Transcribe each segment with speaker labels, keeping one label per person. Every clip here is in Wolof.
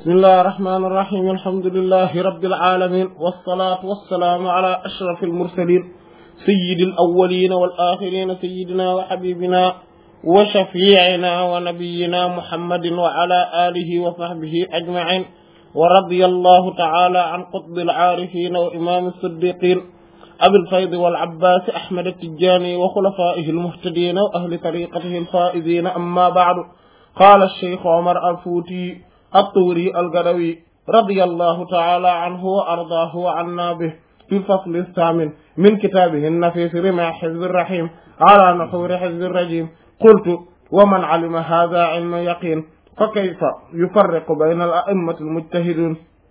Speaker 1: بسم الله الرحمن الرحيم الحمد لله رب العالمين والصلاة والسلام على أشرف المرسلين سيد الأولين والآخرين سيدنا وحبيبنا وشفيعنا ونبينا محمد وعلى آله وصحبه أجمعين ورضي الله تعالى عن قطب العارفين وإمام الصديقين أبي الفيض والعباس أحمد التجاني وخلفائه المهتدين وأهل طريقته الفائزين أما بعد قال الشيخ عمر الفوتي الطوري القروي رضي الله تعالى عنه وأرضاه وعنا به في الفصل الثامن من كتابه النفيس رمى حزب الرحيم على نحور حزب الرجيم قلت ومن علم هذا علم يقين فكيف يفرق بين الأئمة المجتهدين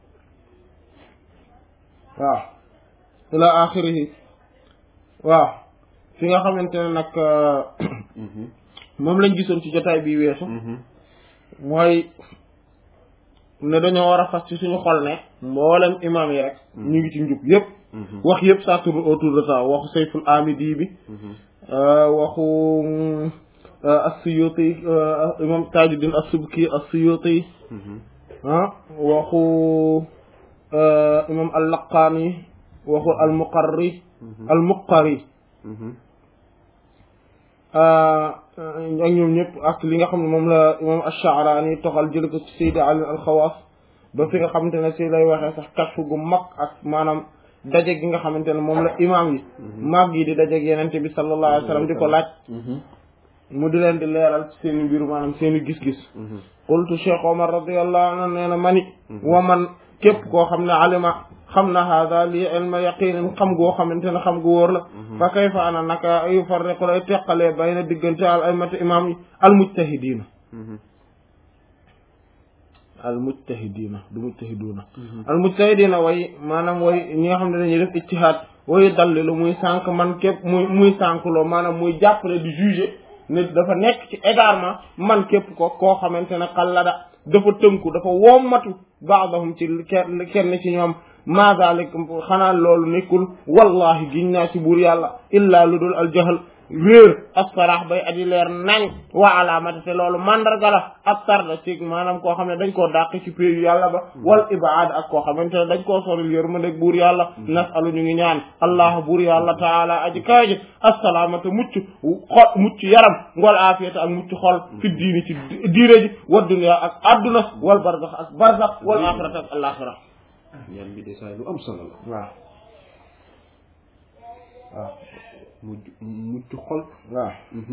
Speaker 1: إلى آخره fi nga xamante ne nag moom lañ gisoon ci jotaay bi weesu mooy ne dañoo war a fas ci suñu xol ne mboolem imam yi rek ñu ngi ci njub yëpp wax yëpp ça tourne autour de ça waxu Sayful Amidi bi waxu as-Suyuti imam Tajuddin as-Subki as-Suyuti waxu imam al-Laqani waxu al-Muqarri ak ñoom ñëpp ak li nga xam ne moom la imam Ash-Sha'rani toxal jël ko ci Sayyid Ali al-Khawas ba fi nga xamante ne si lay waxee sax kashfu gu mag ak maanaam daje gi nga xamante ne moom la imam yi mag yi di daje ak yenente bi sallallahu alayhi wa sallam di ko laaj mu di leen di leeral ci seen i mbiru maanaam seen i gis-gis qultu Cheikh Omar radiyallahu anhu nee na mani wa man képp koo xam ne alima xam na hada lii ilma yaqinin xam goo xamante ne xam gu wóor la fa kayfa ana naka yufarriqu lay teqalee bayna diggante al aymati imam yi almujtahidina almujtahidina way maanaam way ñi nga xam ne dañuy def ijtihaad way dallilu muy sànq man képp muy sànqloo maanaam muy jàppale di juger nit dafa nekk ci égarement man képp koo xamante ne xallada dafa tënku dafa wommatu baadahum ci kenn ci ñoom ma zalik xanaa loolu nekkul wallahi giñ naa ci buur yàlla illaa lu dul aljahl réer asfarax bay aji leer nañ wa alaamata te loolu mandarga la ak tarda ci maanaam koo xam ne dañ koo dàq ci péeyu yàlla ba wal ibaad ak koo xamante ne dañ koo soril yërmande buur yàlla nasalu ñu ngi ñaan allah buur yàlla taala aji kaaji assalaamata mucc yaram wal aafiyata ak mucc xol fi diini ci diine ji wa dunya ak adduna wal barzax ak barzax wal axirata ak alaxira
Speaker 2: yan bi de saa lu am solo la
Speaker 1: waaw
Speaker 2: mucc xol
Speaker 1: waaw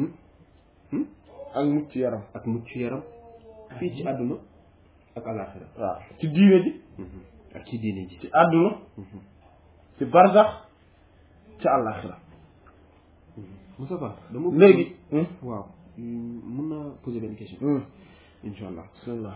Speaker 1: ak mucc yaram
Speaker 2: fii ci àdduna ak alaxira
Speaker 1: waaw ci diine ji
Speaker 2: ak ci diine ji
Speaker 1: ci àdduna ci barzax ci alaxira
Speaker 2: Moussa Ba dama
Speaker 1: léegi
Speaker 2: waaw mun naa poser benn question insha allah
Speaker 1: bismillah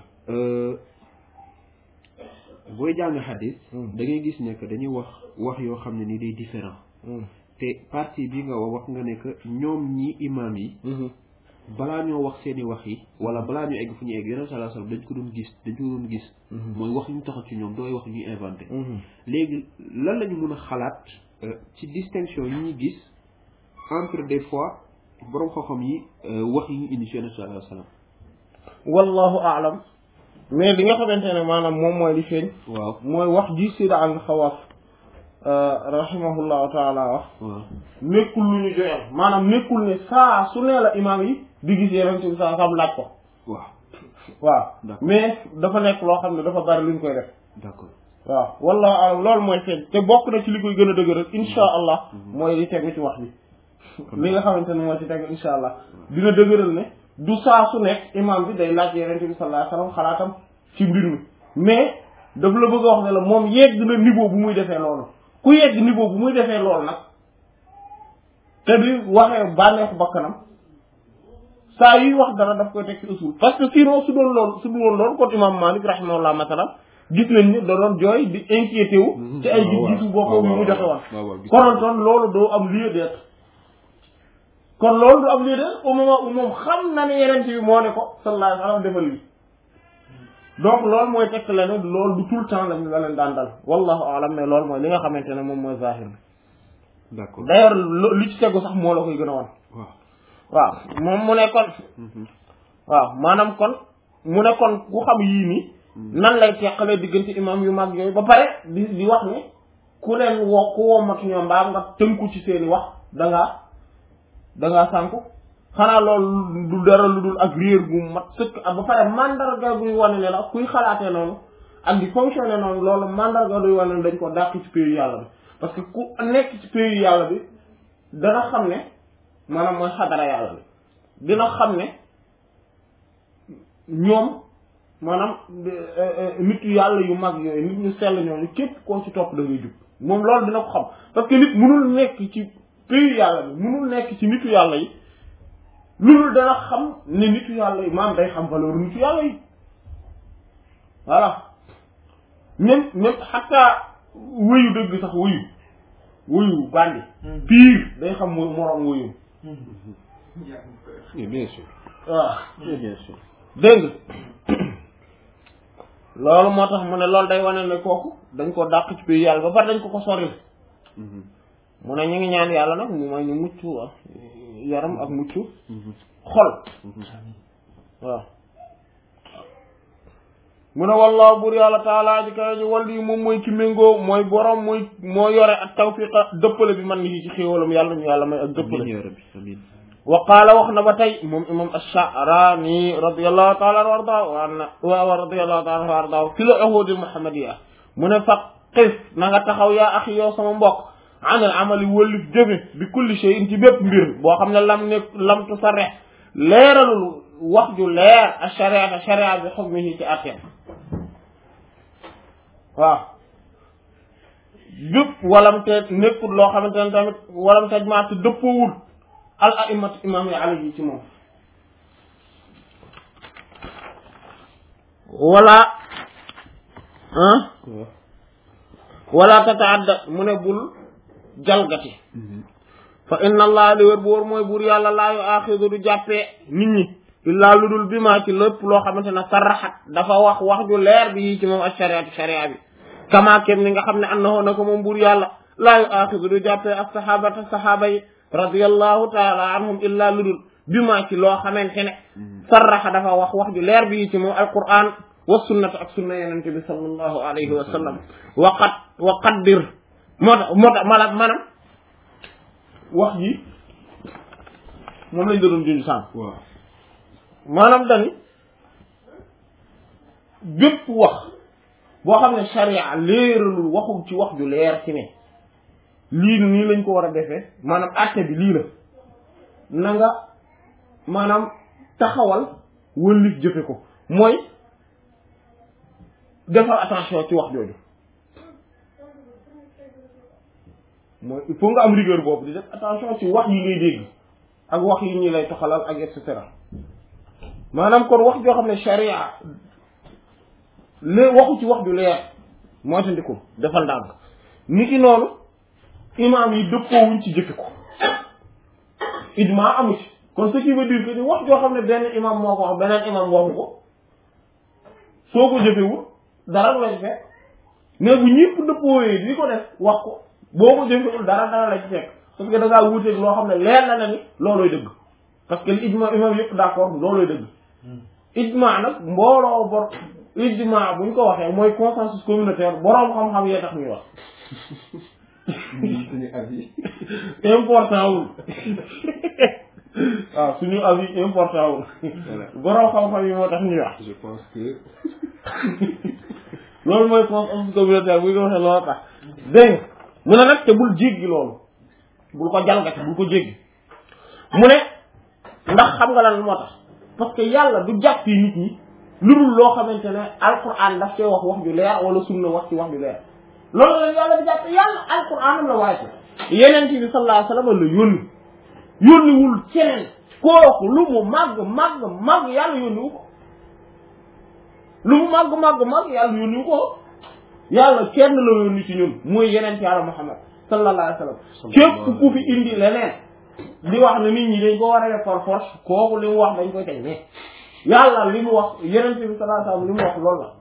Speaker 2: booy jàng xadis da ngay gis ne que dañuy wax yoo xam ne ni day différent te partie bi nga wax nga ne que ñoom ñi imam yi balaa ñoo wax seeni wax yi wala balaa ñu egg fu ñu egg yonent sallallahu alayhi wasallam dañ ko doon gis mooy wax ñu taxaw ci ñoom dooy wax ñuy inventé léegi lan la ñu mën a xalaat ci distinction yi ñuy gis entre des fois boroom xam-xam yi wax yi ñu indi ci yonent sallallahu alayhi wasallam
Speaker 1: wallahu a'lam mais li nga xamante ne maanaam moom mooy li feeñ
Speaker 2: waaw
Speaker 1: mooy wax ji Sayyid al-Khawas rahimahullahu taala wax nekkul lu ñu joyal maanaam nekkul ne saa su nee la imaam yi di gis yeneen bi saa sam laaj ko waaw mais dafa nekk loo xam ne dafa bari lu ñu koy def
Speaker 2: d'accord
Speaker 1: waaw wallahu a'lam loolu mooy feeñ te bokk na ci li koy gën a dëgëral insha allah mooy li tegu ci wax bi li nga xamante ne moo ci tegu insha allah dina dëgëral ne du saa su nekk imaam bi day laaj yeneen bi sallallahu alayhi wasallam xalaatam ci mbir mi mais daf la bëgg a wax ne la moom yegg na niveau bu muy defee loolu ku yegg niveau bu muy defee loolu nag te di waxee bànneexu bakkanam saa yuy wax dara daf koy teg ci usul parce que sinon su doon loolu kon imam Malik rahimahullah masalan gis nañ ni da doon jooy di inquiété wu ci ay gis-gisu boppam mu joxe woon konontoon loolu doo am lieu d'être kon loolu du am lieu d'être au moment où moom xam na ne yeneen bi moo ne ko sallallahu alayhi wa sallam defal lii donc loolu mooy tekk la ne loolu du tout le temps la leen daan dal wallahu a'lam mais loolu mooy li nga xamante ne moom mooy zahir bi
Speaker 2: d'accord
Speaker 1: d'ailleurs li ci tegu sax moo la koy gën a wan waaw moom mu ne kon waaw maanaam kon mu ne kon ku xam yii nii nan lay teqalee diggante imam yu mag yooyu ba pare di wax ne ku leen ku woo mag ñoom mbaa nga tënku ci seeni wax dangaa sànku xanaa loolu du dara lu dul ak réer gu mat sëkk ba pare mandarga guy wane ne la kuy xalaatee noonu ak di fonctionner noonu loolu mandarga duy wane ne dañ ko dàq ci pays yàlla bi parce que ku nekk ci pays yàlla bi dana xam ne maanaam mooy xadara yàlla bi dina xam ne ñoom maanaam nit yàlla yu mag yooyu nit ñu sell ñooñu képp koo ci topp da ngay jub moom loolu dina ko xam parce que nit mënul nekk ci pays yàlla bi mënul nekk ci nitu yàlla yi loolu dana xam ne nitu yàlla yi maam day xam valeur nitu yàlla yi voilà même xataa wëyu dëgg sax wëyu bandi pire day xam mooy moroom wëyu
Speaker 2: bien sûr
Speaker 1: waaw
Speaker 2: bien sûr
Speaker 1: dégg loolu moo tax mu ne loolu day wane ne kooku dañ ko dàq ci pays yàlla ba pare dañ ko soril mu ne ñu ngi ñaan yàlla nag mu may ñu mucc yaram ak mucc xol waaw mu ne wallaahu bur yàlla taala ji kawe ji wàll yi moom mooy ki méngoo mooy borom moo yore ak tawfiqa dëppale bi man ni ci xéewalam yàlla ñu yàlla may ak dëppale wa qaala wax na ba tey moom imam ash-Sha'rani radiyallahu taala anhu wa radiyallahu taala anhu wa ardaahu fi la uhudi muhammadiya mu ne faqif na nga taxaw yaa axi yow sama mbokk anal amali wëllif jëfe bi kulli shay'in ci bépp mbir boo xam ne lam tu sarrex leeralul wax ju leer ak sharia bi hukmihi ci atteem waaw bépp walam te nekkul loo xamante ne tamit walam taj maa te dëppoowul al a'immat imam yi alayhi ci moom wala tataadda mu ne bul jalgati fa inna allah li wér bu wóor mooy buur yàlla laa yu aaxidu du jàppee nit ñi illaa lu dul bi maa ci lépp loo xamante ne sarraxat dafa wax ju leer bi yii ci moom ak sharia bi kama kem ni nga xam ne annahu na ko moom buur yàlla laa yu aaxidu du jàppee ak saxaaba yi radiyallahu taala anhum illaa lu dul bi maa ci loo xamante ne sarraxa dafa wax ju leer bi yii ci moom alquran wa sunnatu ak sunna yenente bi sallallahu alayhi wa sallam wa qaddir moo tax maanaam wax ji moom lañ doon junj sànq
Speaker 2: waaw
Speaker 1: maanaam dani bépp wax boo xam ne sharia leeralul waxul ci wax ju leer ci ne lii nii lañ ko war a defee maanaam àtte bi lii la na nga maanaam taxawal wëllif jëfe ko mooy defal attention ci wax jooju mooy il faut nga am rigueur boobu di def attention ci wax yi ngay dégg ak wax yi ñi lay toxalal ak et cetera maanaam kon wax joo xam ne sharia waxu ci wax ju leer moo tandiku defal ndànk ni ki noonu imaam yi dëppoowuñ ci jëfe ko ijma amu ci kon ce qui veut dire que ni wax joo xam ne benn imaam moo ko wax beneen imaam waxu ko soo ko jëfewul dara du la ci fekk mais bu ñëpp dëppoowee di ko def wax ko boo ko jëfewul dara la ci fekk parce que da ngaa wuuteeg loo xam ne leer na ni loolooy dëgg parce que li ijma imaam yëpp d'accord loolooy dëgg ijma nag mbooloo ijma buñ ko waxee mooy consensus communautaire boroom xam-xam yee tax ñuy wax
Speaker 2: suñu avis
Speaker 1: important wul waaw suñu avis important wul boroom xam-xam yi moo tax ñuy wax
Speaker 2: je pense que
Speaker 1: loolu mooy consensus communautaire buñ ko waxee loolu tax dégg mu ne nag te bul jéggi loolu bul ko jalgati bul ko jéggi mu ne ndax xam nga lan moo tax parce que yàlla du jàppi nit ñi lu dul loo xamante ne alquran daf cee wax ju leer wala sunna wax ci wax ju leer loolu la yàlla di jàpp yàlla alquran am la waaye ko yeneen bi sallallahu alayhi wasallam la yónniwul keneen kooku lu mu màgg yàlla yónniwu ko lu mu màgg yàlla yónniwu ko yàlla kenn la yónni ci ñun mooy yeneen yàlla Muhammad sallallahu alayhi wasallam képp ku fi indi leneen di wax ne nit ñi dañ ko war a def par force kooku li mu wax dañ koy teg mais yàlla li mu wax yeneen bi sallallahu alayhi wasallam li mu wax loolu la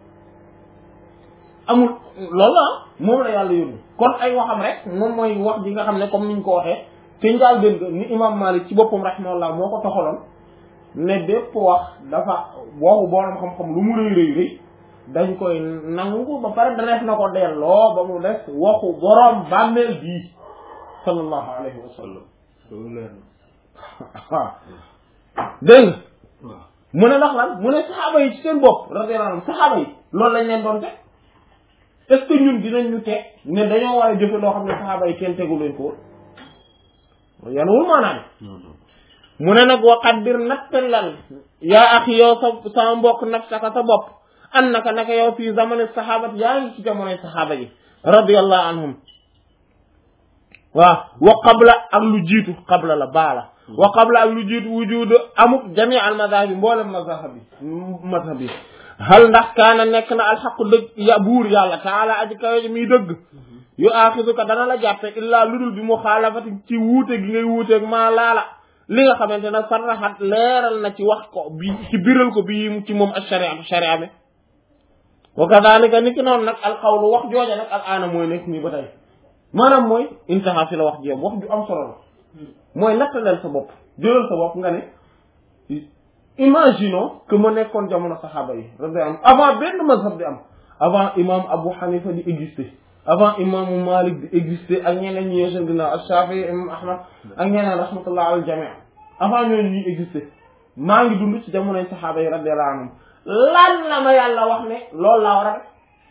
Speaker 1: amul loolu la moom la yàlla yónni kon ay waxam rek moom mooy wax ji nga xam ne comme niñ ko waxee te njaal gën ga ni imam Malik ci boppam rahimahullah moo ko toxaloon ne bépp wax dafa waxu borom xam-xam lu mu rëy dañ koy nangu ba pare def na ko delloo ba mu des waxu boroom bàmmeel bii sallallahu alayhi wa sallam waaw dégg nga mu ne ndax lan mu ne saxaaba yi ci seen bopp radiyallahu anhum saxaaba yi loolu lañ leen doon teg est-ce que ñun dinañ ñu teg ne dañoo war a jëfe loo xam ne saxaaba yi kenn tegu leen ko woon yanuwul maanaam mu ne nag waqaddir nattalal yaa axi yow sama mbokk nafsaka sa bopp annaka naka yow fii zamani saxaabat yaa ngi ci jamonoy saxaaba yi radiyallahu anhum waaw wa qabla ak lu jiitu qabla la baala wa qabla ak lu jiitu wujudu amuk jami al madhab yi mboolem mazhab yi hal ndax kaana nekk na alxaqu dëgg ya buur yàlla taala aji kawe miy dëgg yu aaxiduka dana la jàppe illaa ludul bi mu xaalafati ci wuute gi ngay wuuteeg maa laala li nga xamante ne sarraxat leeral na ci wax ko bi ci biral ko bi ci moom ak sharia bi wa kadhalika ni ki noonu nag alqawlu wax jooja nag al aana mooy nekk nii ba tey maanaam mooy intaha fi la wax jéem wax ju am solo la mooy nattaleel sa bopp jëlal sa bopp nga ne imaginons que ma nekkoon jamono saxaaba yi radiyallahu avant benn mazhab di am avant imam Abu Hanifa di exister avant imaamu Malik di exister ak ñeneen ñi seen ginnaaw ak Shafi'i imam Ahmad ak ñeneen rahmatullah al jami' avant ñooñu ñuy exister maa ngi dund ci jamonoy saxaaba yi radiyallahu anhum lan la ma yàlla wax ne loolu laa war a def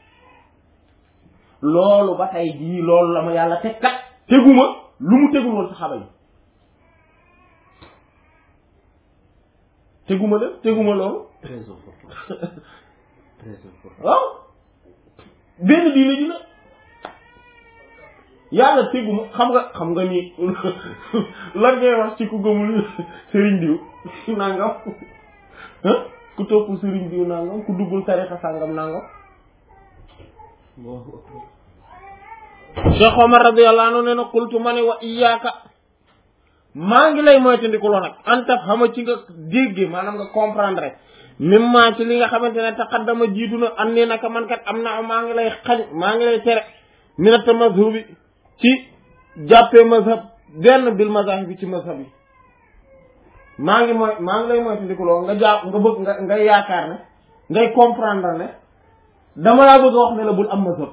Speaker 1: loolu ba tey jii loolu la ma yàlla teg kat teguma lu mu tegul woon saxaaba yi teguma loolu
Speaker 2: très important très important
Speaker 1: waaw benn diine ji la yàlla teguma xam nga ni lan ngay wax ci ku gëmul sëriñ diw nangam ku topp sëriñ diw nangam ku duggul tarixa sàngam nangam Cheikh Omar radiyallahu anhu nee na qultu ma ne wa iyyaka maa ngi lay moytandikuloo nag antaf xama ci nga dégge maanaam nga comprendre mimma ci li nga xamante ne taqaddama jiitu na an ne naka man kat am na maa ngi lay xañ maa ngi lay tere minata mazhabi ci jàppee mazhab benn bil mazahib bi ci mazhab yi maa ngi lay moytandikuloo nga jàpp nga bëgg nga yaakaar ne ngay comprendre ne dama laa bëgg a wax ne la bul am mazhab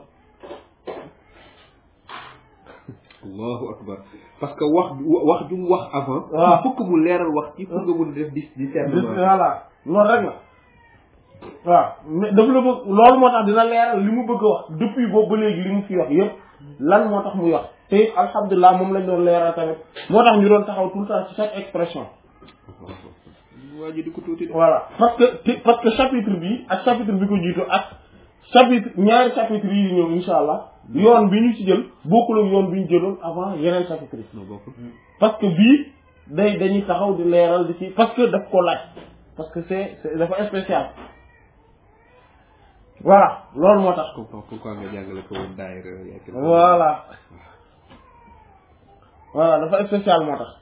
Speaker 2: allahu akbar parce que wax ju mu wax avant waaw fokk mu leeral wax ci pour nga mun def discernement
Speaker 1: voilà loolu rek la waaw mais daf la bëgg loolu moo tax dina leeral li mu bëgg a wax depuis boobu ba léegi li mu fi wax yëpp lan moo tax muy wax te alhamdulilah moom lañ doon leeral tamit moo tax ñu doon taxaw tout le temps ci chaque expression
Speaker 2: waa ji di ko tuuti
Speaker 1: voilà parce que chapitre bi ak chapitre bi ko jiitu ak chapitre ñaari chapitre yi di ñëw insha allah yoon bi ñu ci jël bokkul ak yoon bi ñu jëloon avant yeneen chapitre yi parce que bii dañuy taxaw di leeral di ci parce que daf ko laaj parce que c'est dafa spécial voilà loolu moo tax
Speaker 2: pourquoi nga jàngale ko woon daayira
Speaker 1: voilà dafa spécial moo tax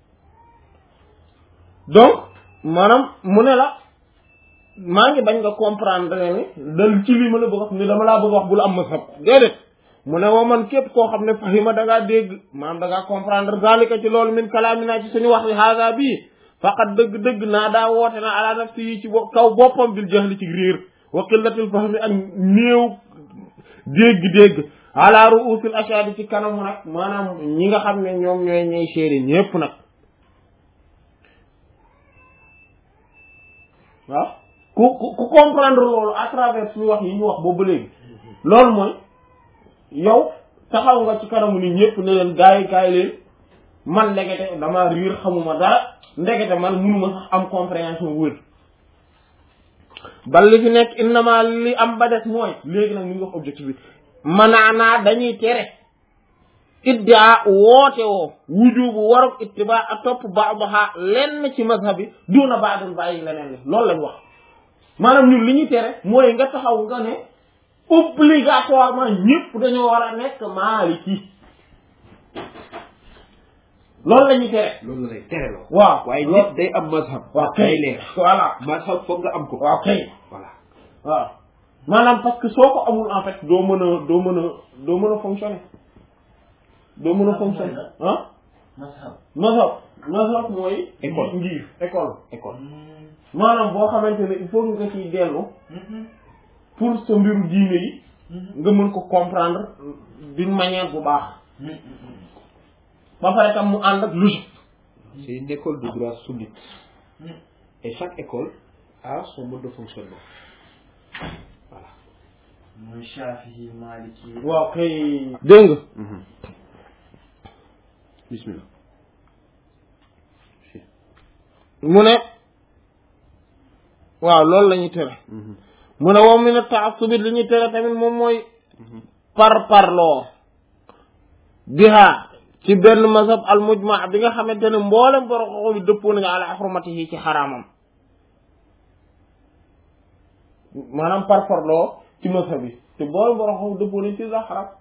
Speaker 1: donc maanaam mu ne la maa ngi bañ nga comprendre ni dal ci lii ma la bëgg wax ni dama laa bëgg wax bul am mazhab déedéet mu ne woo man képp koo xam ne fahima da ngaa dégg maanaam da ngaa comprendre zalika ci loolu min kalaamina ci suñu wax li haga bii faqat dëgg-dëgg naa daa woote na ala nafsi yi ci kaw boppam bil jahli ci réer wa qillatil fahmi ak néew dégg-dégg ala ru'usil ashadi ci kanamu nag maanaam ñi nga xam ne ñoom ñooy ñey seeri ñépp nag waaw ku comprendre loolu à travers suñu wax yi ñu wax boobu léegi loolu mooy yow taxaw nga ci kanamu nit ñëpp ne leen gaay leen man ndekete dama riir xamuma dara ndekete man munuma sax am compréhension wër bal li fi nekk innama li am ba des mooy léegi nag ñu ngi wax objectif bi manaanaa dañuy tere iddia woote woo wujubu warug ittiba ak topp ba'daha lenn ci mazhab bi duna ba'dun bàyyi leneen li loolu lañ wax maanaam ñun li ñuy tere mooy nga taxaw nga ne obligatoirement ñëpp dañoo war a nekk Maliki loolu la ñuy tere.
Speaker 2: loolu lay tere loo.
Speaker 1: waaw
Speaker 2: waaye nit day am mazhab.
Speaker 1: waaw kay
Speaker 2: leer.
Speaker 1: voilà
Speaker 2: mazhab foog nga am ko.
Speaker 1: waaw kay.
Speaker 2: voilà.
Speaker 1: waaw maanaam parce que soo ko amul en fait doo mën a fonctionner. doo mën a fonctionner ah. mazhab mooy.
Speaker 2: école
Speaker 1: ngir école. maanaam boo xamante ne il faut nga ciy dellu. pour sa mbiru diine yi nga mën ko comprendre d'une manière bu baax ba pare tam mu ànd ak logique.
Speaker 2: C'est une école de droit sunnite et chaque école a son mode de fonctionnement voilà.
Speaker 3: mooy Shafi'i Maliki.
Speaker 1: waaw kay. dégg nga.
Speaker 2: Bismillah.
Speaker 1: mu ne waaw loolu la ñuy tere. mu ne moom mi ne ta'assub li ñuy tere tamit moom mooy parloo biha ci benn mazhab al mujma bi nga xamante ne mboolem borom xoxo bi dëppoo nañu ala hurmatihi ci xaraamam maanaam parloo ci mazhab bi te mboolem borom xoxo bi dëppoo nañu ci la xaraam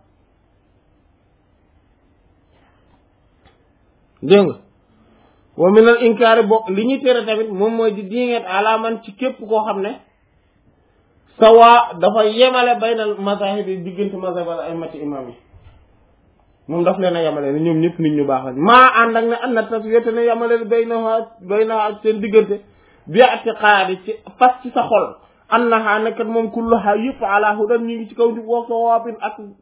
Speaker 1: dégg nga wa min al inkaari bokk li ñuy tere tamit moom mooy di diingeet alaaman ci képp koo xam ne sawa dafa yemale baynal mazahib yi diggante mazhab ay mati imam yi moom daf leen a yemale ne ñoom ñëpp nit ñu baax lañ maa ànd ak ne am na taswiyete ne yemale bayna ak seen diggante bi i'tiqaadi ci fas ci sa xol annaha nekkat moom kulluha yëpp ala hudan ñu ngi ci kaw di woo sawaabin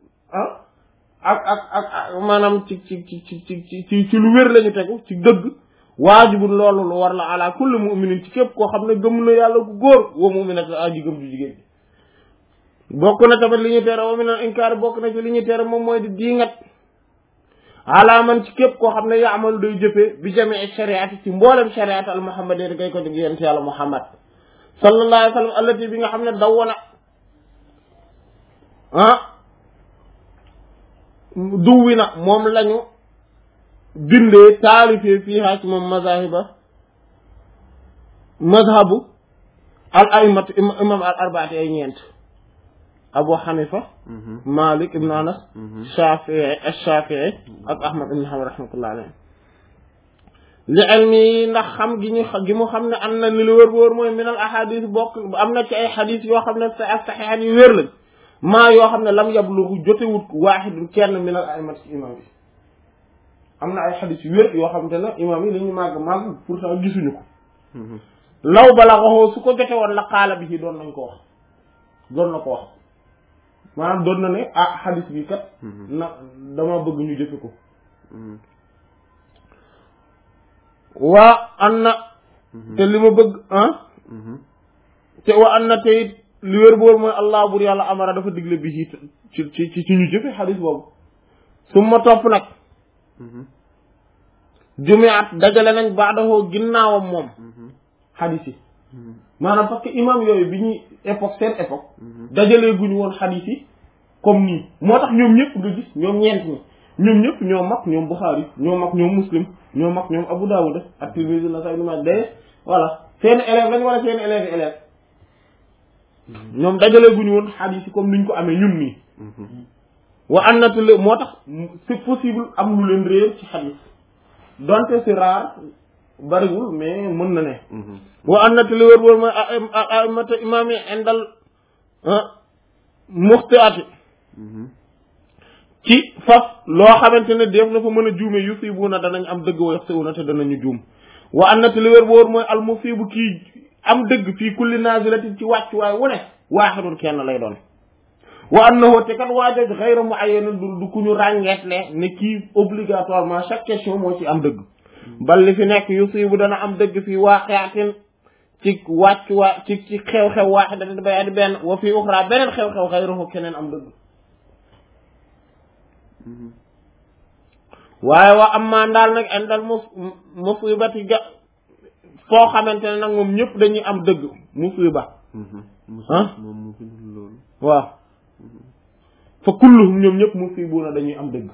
Speaker 1: ak maanaam ci lu wér lañu tegu ci dëgg waajibul loolu lu war la ala kulli mu'minin ci képp koo xam ne gëm na yàlla ku góor wa mu'minat aji gëm ju jigéen bokk na tamit li ñu tere wa min al inkaar bokk na ci li ñu tere moom mooy di diingat ala man ci képp koo xam ne yaamal day jëfee bi jamii shariati ci mboolem shariat al muhammadiyya gay ko jóg yent yàlla muhammad sallallahu alayhi wa sallam allati bi nga xam ne dawwana duwwi na moom lañu bindee taalifee fiihaa ci moom mazhabu al aimatu imam al arbaati ay ñeent abu hanifa malik ibn anas shafii ak ahmad ibn hanbal rahmatullah alayhi li ilmi ndax xam gi mu xam ne am na li lu wër bu wër mooy min al ahadis bokk am na ci ay xadis yoo xam ne saxiixan yu wér lañ maa yoo xam ne lam yablugu jotewut waaxidun kenn min al aimati ci imam yi am na ay xadis yu wér yoo xam te ne imam yi li ñu màgg pourtant gisuñu ko law balaghahu su ko jote woon la qaala bi ci doon na ko wax maanaam doon na ne xadis bi kat na dama bëgg ñu jëfe ko waa an na te li ma bëgg te wa an na te it li wér boor mooy allah bur yàlla amara dafa digle bi ci ñu jëfe xadis boobu su ma topp nag jumiat dajale nañ baadahoo ginnaawam moom xadis yi maanaam parce que imam yooyu bi ñuy seen époque dajalee guñu woon xadis yi comme nii moo tax ñoom ñëpp nga gis ñoom ñeent ñi ñoom ñëpp ñoo mag ñoom Bukhari ñoo mag ñoom Muslim ñoo mag ñoom Abu Dawud ak Tirmidhi Nasa'i Ibn Majah day voilà seen élève lañ wala seen élève ñoom dajalee guñu woon xadis yi comme niñ ko amee ñun nii wa annatule moo tax c'est possible am lu leen réer ci xadis donte c'est rare bariwul mais mën na ne wa annatule wër wër mooy aimata imam yi indal muxtiati ci faf loo xamante ne def na fa mën a juume yusibuna danañ am dëgg wa yaxsewuna te danañu juum wa annatule wër wër mooy al musibu kii am dëgg fii kulli nazilatin ci wàccuwaay wu ne waaxidun kenn lay doon wa annahu te kat waajoj xayra muayyan du ku ñu ràññeetle ne kii obligatoirement chaque question moo ci am dëgg bal li fi nekk yusibu dana am dëgg fii waaqiatin ci wàccuwaay ci xew-xew waaxidatin bay adi benn wa fii uxra beneen xew-xew xayruhu keneen am dëgg waaye wa am maa ndaal nag indal musibati ga foo xamante ne nag moom ñëpp dañuy am dëgg musiba waaw fa kulluhum ñoom ñëpp musibuna dañuy am dëgg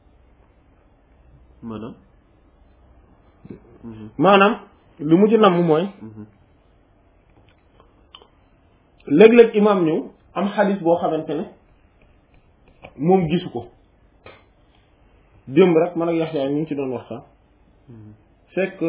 Speaker 1: maanaam li mu ci namm mooy léeg-léeg imam ñëw am xadis boo xamante ne moom gisu ko démb rek man ak Yaxya ñu ngi ci doon waxtaan fekk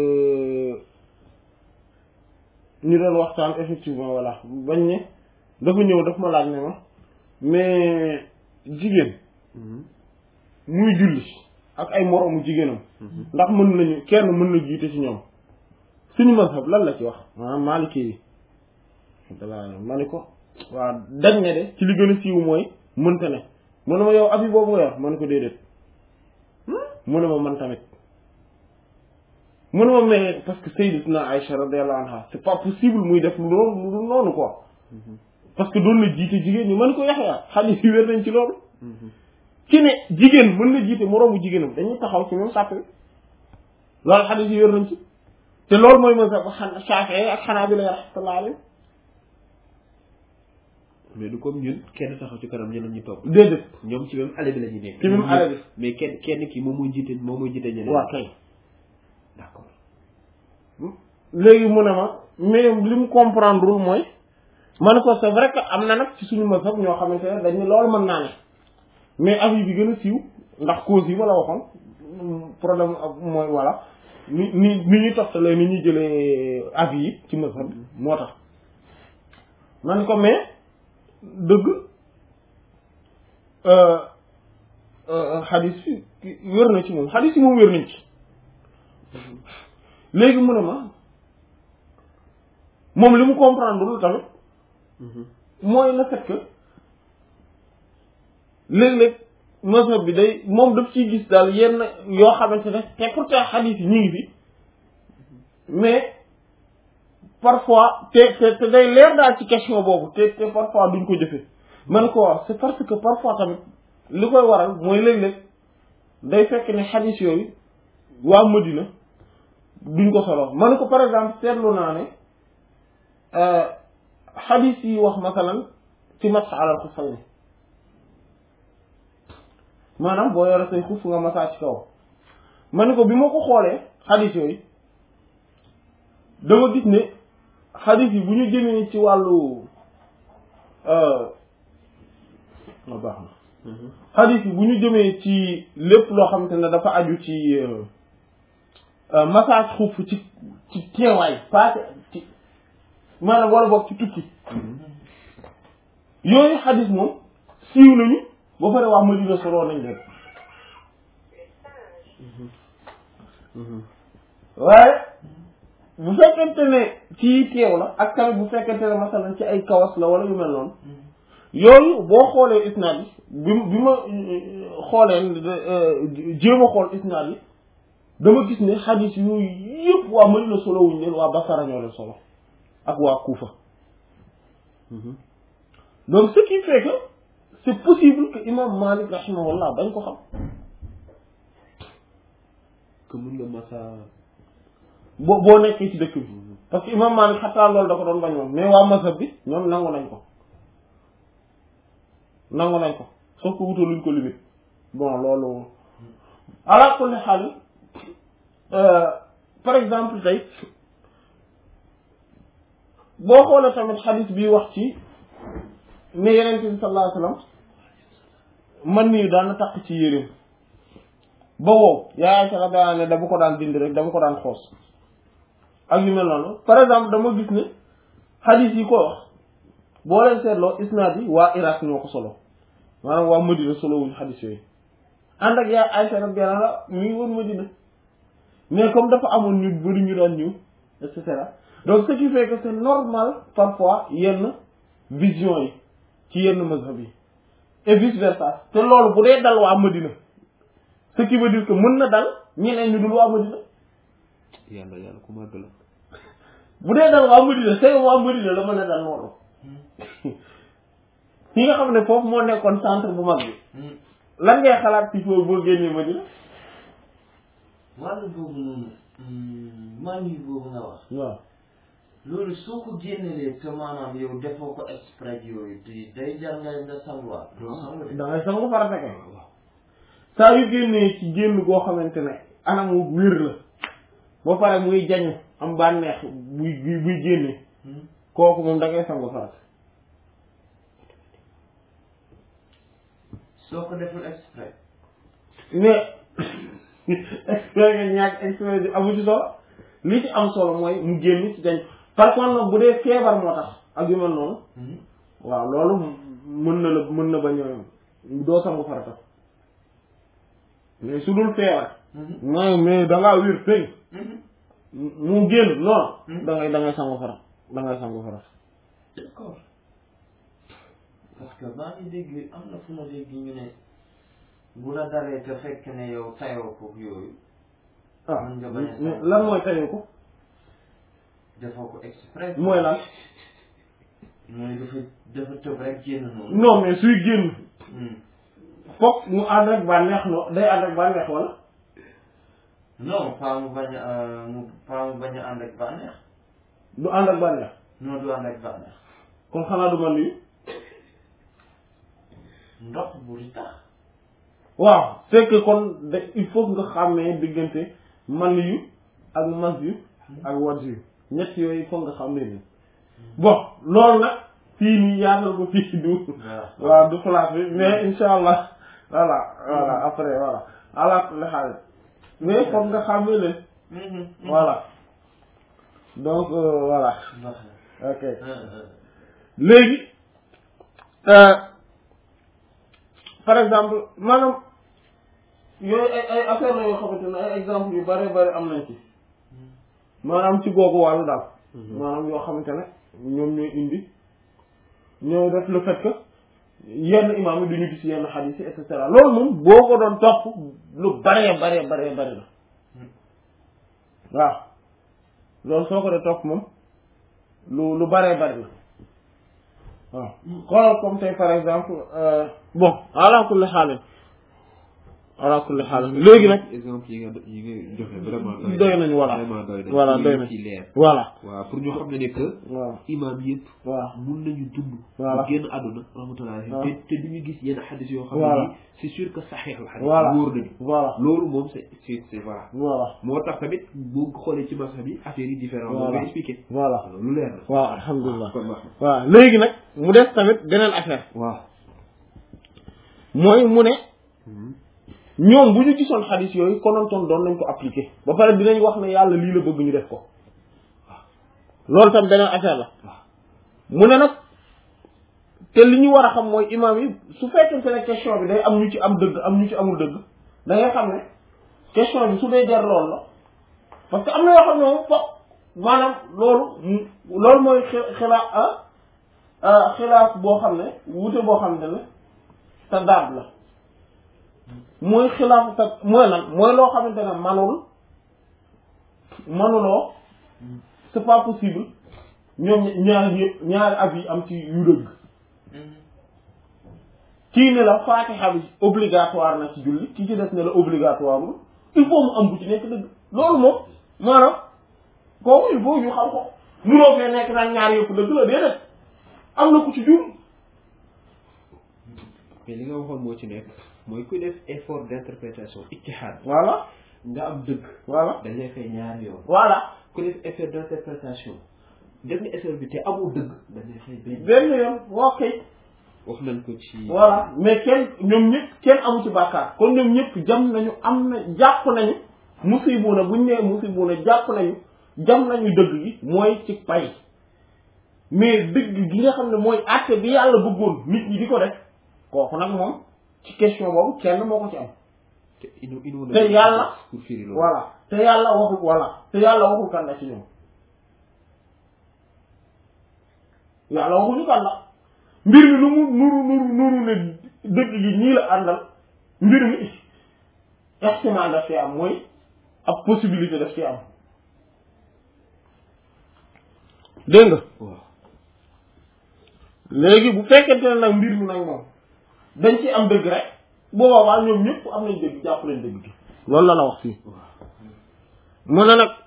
Speaker 1: ñu doon waxtaan effectivement voilà bañ ne dafa ñëw daf ma laaj ne ma mais jigéen muy julli ak ay moroomu jigéenam ndax mën nañu kenn mën na jiite ci ñoom suñu mazhab lan la ci wax maanaam Maliki yi ma ni ko waaw dañ ne de ci li gën a siiw mooy mënta ne mu ne ma yow abi boobu nga yor man ko déedéet mu ne ma man tamit mu ne ma mais parce que Sayyidatuna Aïcha radiyallahu anha c'est pas possible muy def lu noonu quoi parce que doon na jiite jigéen ñi mën ko Yaxya xadiis yi wér nañ ci loolu ci ne jigéen mën na jiite moroomu jigéenam dañuy taxaw ci même sàpp bi loolu xadiis yi wér nañ ci te loolu mooy mazhab Shaafi'i ak Hanaabila rahmatullahi alayhim
Speaker 2: mais du comme ñun kenn taxaw ci kanam ñeneen ñu topp.
Speaker 1: déedéet
Speaker 2: ñoom ci même allée bi la ñu nekk.
Speaker 1: ci même allée bi
Speaker 2: mais kenn ki moom mooy jiite ñeneen.
Speaker 1: waaw kay.
Speaker 2: d'accord.
Speaker 1: léegi mu ne ma mais li mu comprendrewul mooy man ko c'est vrai que am na nag ci suñu mazhab ñoo xamante ne dañ ne loolu mën naa ne mais avis bi gën a siiw ndax cause yi ma la waxoon problème mooy voilà ni ñuy toftalee ni ñuy jëlee avis yi ci mazhab moo tax man ko mais dëgg xadis fi wér na ci moom xadis yi moom wér nañ ci léegi mu ne ma moom li mu comprendre lu tamit mooy le fait que léeg-léeg mazhab bi day moom daf ciy gis daal yenn yoo xamante ne te pourtant xadis yi ñu ngi fi mais parfois te day leer daal ci question boobu te parfois duñ ko jëfe man ko wax c'est parce que parfois tamit li koy waral mooy léeg-léeg day fekk ne xadis yooyu waa Madina duñ ko solo man ko par exemple seetlu naa ne xadis yi wax masalan ci masx alal xuffayni maanaam boo yore say xuf nga masaa ci kaw man ko bi ma ko xoolee xadis yooyu dama gis ne xadis yi bu ñu jëmee ci wàllu baax na xadis yi bu ñu jëmee ci lépp loo xamante ne dafa aju ci massage xuf ci teewaay paase ci maanaam wala boog ci tukki yooyu xadis moom siiw nañu ba pare waa Madina soroo nañ leen waaye bu fekkente ne ci teew la ak tamit bu fekkente ne masalan ci ay kawas la wala yu mel noonu yooyu boo xoolee isnaad yi bi ma xoolee jéem a xool isnaad yi dama gis ne xadis yooyu yëpp waa Madina solo wuñ leen waa Basara ñoo leen solo ak waa Kufa donc ce qui fait que c'est possible que imam Malik rahimahullah bañ ko xam
Speaker 2: que mun nga masa
Speaker 1: boo nekkee ci dëkk bi parce que imam Malik xataa loolu da ko doon bañ moom mais waa mazhab bi ñoom nangu nañ ko sauf que wutaluñ ko limite bon loolu ala kulli xaal par exemple tey boo xoolee tamit xadis bi wax ci ne yeneen bi sallallahu alayhi wasallam man nii daan na takk ci yéreem ba wow yaay sa daan ne dama ko daan dindi rek dama ko daan xoos ak yu mel noonu par exemple dama gis ne xadis yi ko wax boo leen seetloo isnaad yi waa Irak ñoo ko solo maanaam waa Madina solo wuñ xadis yooyu ànd ak yaay Aysa radiyallahu anha mi ngi woon Madina mais comme dafa amoon ñu bari ñu daan ñëw et cetera donc ce qui fait que c'est normal parfois yenn vision yi ci yenn mazhab yi et vice versa te loolu bu dee dal waa Madina ce qui veut dire que mën na dal ñeneen ñu dul waa Madina
Speaker 2: yàlla ku màgg la
Speaker 1: bu dee dal waa Madina c'est waa Madina la mën a dal noonu fi nga xam ne foofu moo nekkoon centre bu mag bi lan ngay xalaat ci foofu boo génnee Madina
Speaker 3: wàllu boobu noonu man yi boobu nga wax
Speaker 1: waaw
Speaker 3: loolu soo ko génnelee te maanaam yow defoo ko exprès yooyu te day jar nga sanguwaat
Speaker 1: da ngay sangu farata kay saa yu génnee ci génn goo xamante ne anamu wér la ba pare muy jañ am bànneex buy génne kooku moom da ngay sangu farata
Speaker 3: soo ko deful exprès
Speaker 1: mais exprès nga ñàkk exprès bi amu ci solo li ci am solo mooy mu génn ci dañ par contre nag bu dee feebar moo tax ak yu mel noonu waaw loolu mën na bañ a doo sangu farata mais su dul feebar mais da ngaa wér feeñ mu génn non da ngay sangu farata
Speaker 3: d'accord parce que maa ngi dégg am na fu ma dégg ñu ne bu la dalee te fekk ne yow tayoo ko yooyu.
Speaker 1: ah
Speaker 3: mën nga bañ a say
Speaker 1: lan mooy tayoo ko
Speaker 3: defoo ko exprès.
Speaker 1: mooy lan
Speaker 3: mooy dafa tëb rek génn noonu.
Speaker 1: non mais suy génn foog mu ànd ak bànneex no day ànd ak bànneex wala
Speaker 3: non pas mu bañ a ànd ak bànneex.
Speaker 1: du ànd ak bànneex
Speaker 3: non du ànd ak bànneex.
Speaker 1: kon xanaa du man yu
Speaker 3: ndox bu di tax.
Speaker 1: waaw c'est que kon de il faut nga xàmmee diggante man yu ak mas yu ak waj yu ñett yooyu il faut nga xàmmee ni bon loolu nag fii nii yaatal ko fii du waaw du place bi mais insha allah voilà après voilà ala kulli xaal mais foog nga xàmmee leen voilà donc voilà ok léegi par exemple maanaam yooyu ay affaire la yoo xamante ne ay exemple yu bare bare am nañ ci maanaam ci googu wàllu daal maanaam yoo xamante ne ñoom ñooy indi ñooy def le fait que yenn imaam yi duñu gis yenn xadiis yi et cetera loolu moom boo ko doon topp lu bare la waaw loolu soo ko dee topp moom lu bare la waaw xoolal comme tey par exemple bon ala kulli xaal léegi nag
Speaker 2: exemple yi nga joxe vraiment
Speaker 1: doy nañu voilà voilà doy na
Speaker 2: ci leer
Speaker 1: voilà
Speaker 2: waaw pour ñu xam ne que
Speaker 1: waaw
Speaker 2: imam yëpp
Speaker 1: waaw
Speaker 2: mun nañu dund
Speaker 1: voilà
Speaker 2: bu génn àdduna rahmatullah te duñu gis yenn xadis yoo xam
Speaker 1: voilà
Speaker 2: ne c'est sûr que saxiix la xadis
Speaker 1: voilà
Speaker 2: wóor nañu
Speaker 1: voilà
Speaker 2: loolu moom c'est voilà
Speaker 1: voilà
Speaker 2: moo tax tamit boo xoolee ci masa bi affaire yi différent
Speaker 1: voilà
Speaker 2: moo ngay expliqué
Speaker 1: voilà
Speaker 2: lu leer la
Speaker 1: waaw alhamdulilah
Speaker 2: kon wax
Speaker 1: waaw léegi nag mu des tamit beneen affaire
Speaker 2: waaw
Speaker 1: mooy mu ne ñoom bu ñu gisoon xadis yooyu konontoon doon nañ ko appliquer ba pare dinañ wax ne yàlla lii la bëgg ñu def ko loolu tam beneen affaire la mu ne nag te li ñu war a xam mooy imam yi su fekkente ne question bi day am ñu ci am dëgg am ñu ci amul dëgg da ngay xam ne question bi su dee jar loolu la parce que am na yoo xam ne moom foog maanaam loolu mooy xilaaf boo xam ne wute boo xam ne te daab la mooy xilaaf ta mooy lan mooy loo xamante ne manuloo c'est pas possible ñoom ñaari avis am ci yu dëgg kii ne la faatiha bi obligatoire na ci julli kii ci des ne la obligatoire il faut mu am bu ci nekk dëgg loolu moom maanaam kooku il faut ñu xam ko munoo fee nekk naan ñaar yëpp dëgg la déedéet am na ku ci jur
Speaker 2: mais li nga waxoon moo ci nekk mooy ku def effort d'interprétation ijtihaad
Speaker 1: voilà
Speaker 2: nga am dëgg
Speaker 1: voilà
Speaker 2: dañ lay fay ñaari yoon
Speaker 1: voilà
Speaker 2: ku def effort d'interprétation def nga effort bi te amul dëgg dañ lay fay
Speaker 1: benn yoon woo kay
Speaker 2: wax nañ ko ci
Speaker 1: voilà mais ñoom ñëpp kenn amu ci bàkkaar kon ñoom ñëpp jam nañu jàpp nañu musibuuna buñ nee musibuuna jàpp nañu jam nañu dëgg gi mooy ci pay mais dëgg gi nga xam ne mooy àtte bi yàlla bëggoon nit ñi di ko def kooku nag moom ci question boobu kenn moo ko ci am te yàlla
Speaker 2: pour firi loolu
Speaker 1: voilà te yàlla waxul kan la ci ñoom yàlla waxuñu kan la mbir mi lu mu nuru ne dëgg gi ñii la àndal mbir mi ihtimal daf ci am mooy ab possibilité daf ci am dégg nga
Speaker 2: waaw
Speaker 1: léegi bu fekkente ne nag mbir mi nag moom dañ ci am dëgg rek boo boobaa ñoom ñëpp am nañ dëgg jàpp nañ dëgg gi loolu la wax fii mu ne nag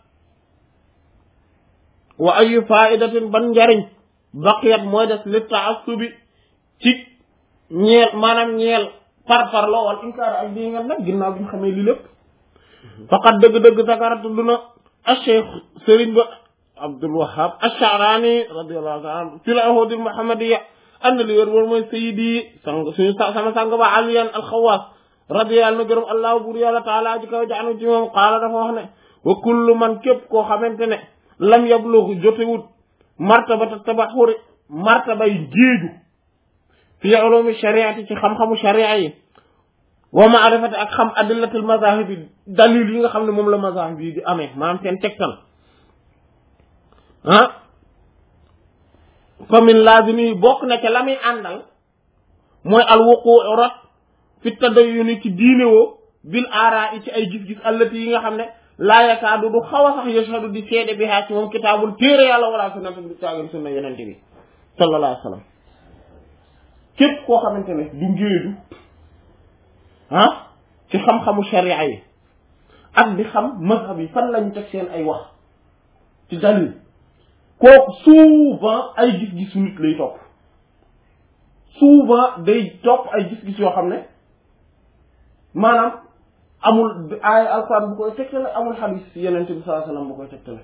Speaker 1: wa ayu faidatin ban njariñ baqiyat mooy des li taassubi ci ñeel maanaam ñeel parparloo wala inkaar ak di nga nag ginnaaw bi ñu xamee li lépp faqat dëgg-dëgg sakaratu duna acheikh sëriñ ba Abdul Wahhab Ash-Sha'rani radiyallahu ta'ala anhu fi al-ahud al-muhammadiyya ànd li wér mooy sayidi sama sang ba Aliyan al-Xawaas radiyallahu gërëm allah buur yàlla taala ji kaw jaanu ci moom qaala dafa wax ne wa kullu man képp koo xamante ne lam yablugh jotewut martabata tabaxuri martabay géeju fi ulumi shariati ci xam-xamu sharia yi wa ma'rifati ak xam adillatul mazahib yi dalil yi nga xam ne moom la mazahib yi di amee maanaam seen tegtal fa min lazimi bokk na ca la muy àndal mooy al wuquu rot fi tadayyuni ci diine woo bil aara i ci ay gis-gis allati yi nga xam ne laa yakaadu du xaw a sax yashhadu di seede bi haa ci moom kitaabul téere yàlla wala sunnatu bi caagin sunna yonente bi sallallahu alayhi wa sallam képp koo xamante ne du ngéeju ci xam-xamu sharia yi ak di xam mazhab yi fan lañu teg seen ay wax ci dalil kooku souvent ay gis-gisu nit lay topp souvent day topp ay gis-gis yoo xam ne maanaam amul ay alquran bu koy tegtale amul hadith yenente bi sallallahu alayhi wasallam bu koy tegtale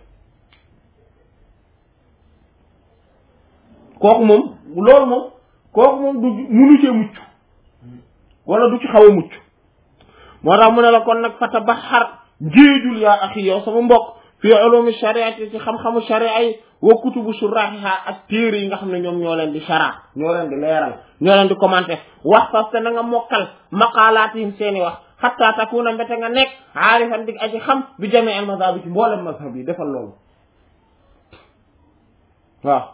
Speaker 1: kooku moom loolu moom kooku moom du munu cee mucc wala du ci xaw a mucc moo tax mu ne la kon nag fata ba xar njéejul yaa axi yow sama mbokk fi ulumi shariati ci xam-xamu sharia yi wa kutubu shurahiha ak téere yi nga xam ne ñoom ñoo leen di shara ñoo leen di leeral ñoo leen di commenter wax parce que na nga mokkal maqalaatihim seeni wax hatta takuna mbete nga nekk aarifan dig aji xam bi jami al mazhab bi ci mboolem mazhab yi defal loolu waaw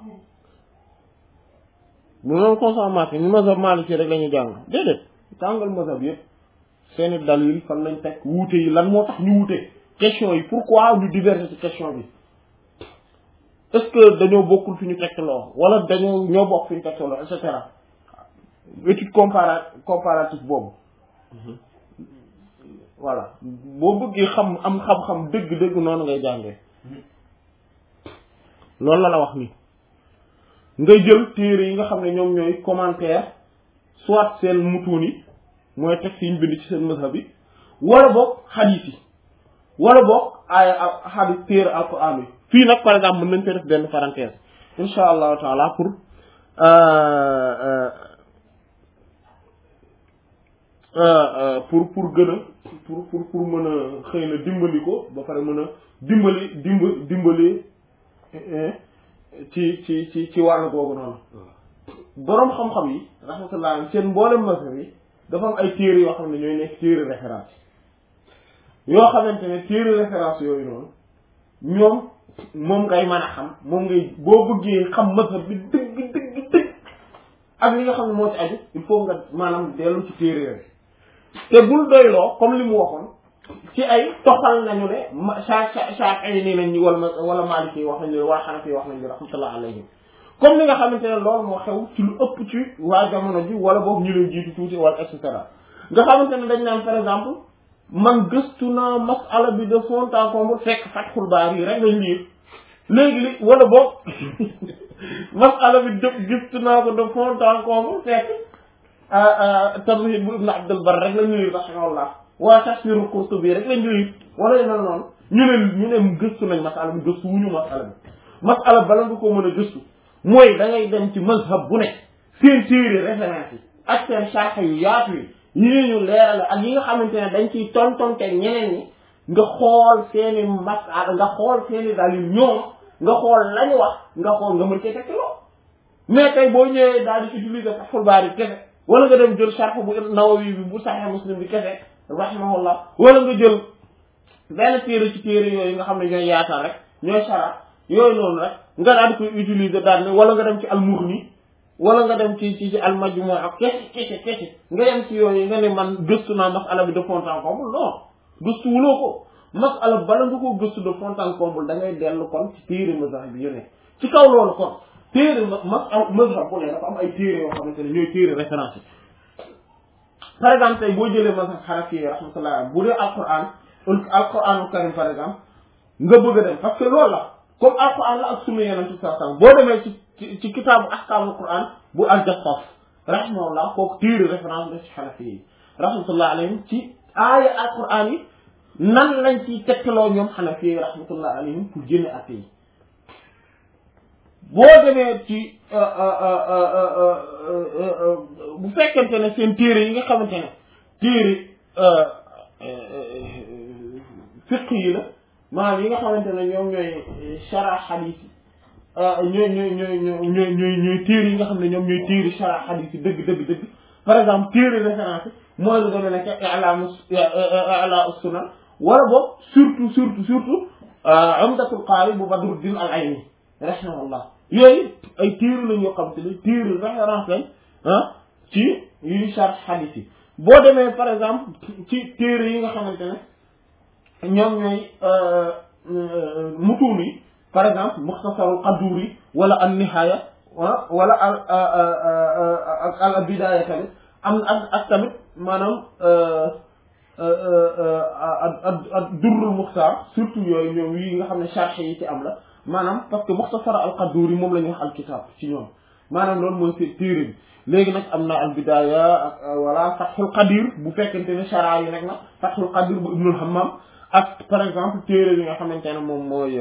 Speaker 1: bu noonu consommation ñu mazhab maliki rek la ñu jàng déedéet jàngal mazhab yëpp seeni dalil fan lañ teg wuute yi lan moo tax ñu wuute question yi pourquoi ñu diverger ci question bi est-ce que dañoo bokkul fi ñu tegtaloo wala dañoo ñoo bokk fi ñu tegtaloo et cetera étude comparative boobu voilà boo bëggee xam am xam-xam dëgg-dëgg noonu ngay jàngee loolu la wax ni ngay jël téere yi nga xam ne ñoom ñooy commentaire soit seen mutuun yi mooy texte yi ñu bind ci seen mazhab bi wala boog hadith yi wala boog ay hadith téere alquran yi fii nag par exemple mën nañ fee def benn parenthèse insha allahu taala pour gën a pour mën a xëy na dimbali ko ba pare mën a dimbali ci wàllu googu noonu boroom xam-xam yi rahmatullah seen mboolem mazhab yi dafa am ay téere yoo xam ne ñooy nekk téere référence yoo xamante ne téere référence yooyu noonu ñoom moom ngay mën a xam moom ngay boo bëggee xam mazhab bi dëgg ak li nga xam ne moo ci aju il faut nga maanaam dellu ci téere yooyu te bul doyloo comme li mu waxoon ci ay toxal nañu ne Shafi'i nii nañ ñu wala Maliki wax nañu wala Hanafi wax nañu rahmatullah alayhim comme li nga xamante ne loolu moo xew ci lu ëpp ci waa jamono ji wala boog ñu leen jiitu tuuti wala et cetera nga xamante ne dañ naan par exemple man gëstu naa masala bi de fond en comble fekk Fathul Bari rek lañ liir léegi li wala boog masala bi dëpp gëstu naa ko de fond en comble fekk Tamhid bu Ibn Abdul Barr rek lañ liir rahimahullah waa Tafsirul Qurtubi rek lañ liir wala yu mel noonu ñu ne gëstu nañ masala bi gëstu wuñu masala bala nga ko mën a gëstu mooy da ngay dem ci mazhab bu ne seen téere référence yi ak seen sharh yu yaatu yi ñu leeral ak yi nga xamante ne dañ ciy tontonte ñeneen ñi nga xool seeni masala nga xool seeni dalil ñoom nga xool lañu wax nga xool nga mën cee tekki loo mais tey boo ñëwee daal di utiliser Fathul Bari kese wala nga dem jël sharh bu Nawawi bi bu Sahih Muslim bi kese rahimahullah wala nga jël benn téere ci téere yooyu nga xam ne ñooy yaatal rek ñooy sharh yooyu noonu rek nga daal di koy utiliser daal ne wala nga dem ci al-Mughni wala nga dem ci al-Majmu' ak kese nga dem ci yooyu nga ne man gëstu naa masala bi de fond en comble non gëstu wuloo ko masala bala nga ko gëstu de fond en comble da ngay dellu kon ci téere mazhab bi yu ne ci kaw loolu kon téere mazhab bu ne dafa am ay téere yoo xamante ne ñooy téere référence yi par exemple tey boo jëlee mazhab Hanafi rahmatullah bu dee alquranul karim par exemple nga bëgg a dem parce que loolu la comme alquran la ak sunna yonent bi sallallahu alayhi wasallam boo demee ci kitaabu ahkaamul quran bu al-Jassas rahimahullah kooku téere référence la ci Hanafi yi rahmatullah alayhim ci aaya alquran yi nan lañ ciy tegtaloo ñoom Hanafi yi rahmatullah alayhim pour génne atte yi boo demee ci bu fekkente ne seen téere yi nga xamante ne téere fiqh yi la maanaam yi nga xamante ne ñoom ñooy shara hadith ñooy téere yi nga xam ne ñoom ñooy téere shara hadith yi dëgg par exemple téere référence mooy lu demee nekk i'laa sunan wala boog surtout umdatul qaari bu Badruddin al-Ayni rahimahullah yooyu ay téere lañ yoo xamante ne téere référence lañ ci yuy sharh hadith yi boo demee par exemple ci téere yi nga xamante ne ñoom ñooy mutuun yi par exemple mukhtasarul qaduri wala an nihaya wala al bidaya tamit am ak tamit maanaam durrul muxtaar surtout yooyu ñoom yi nga xam ne sharh yi ci am la maanaam parce que mukhtasar al qaduri moom la ñuy wax al kitab ci ñoom maanaam loolu mooy seen téere bi léegi nag am na al bidaya ak wala fathul qadir bu fekkente ne shara yi nag na fathul qadir bu ibnul hammam ak par exemple téere bi nga xamante ne moom mooy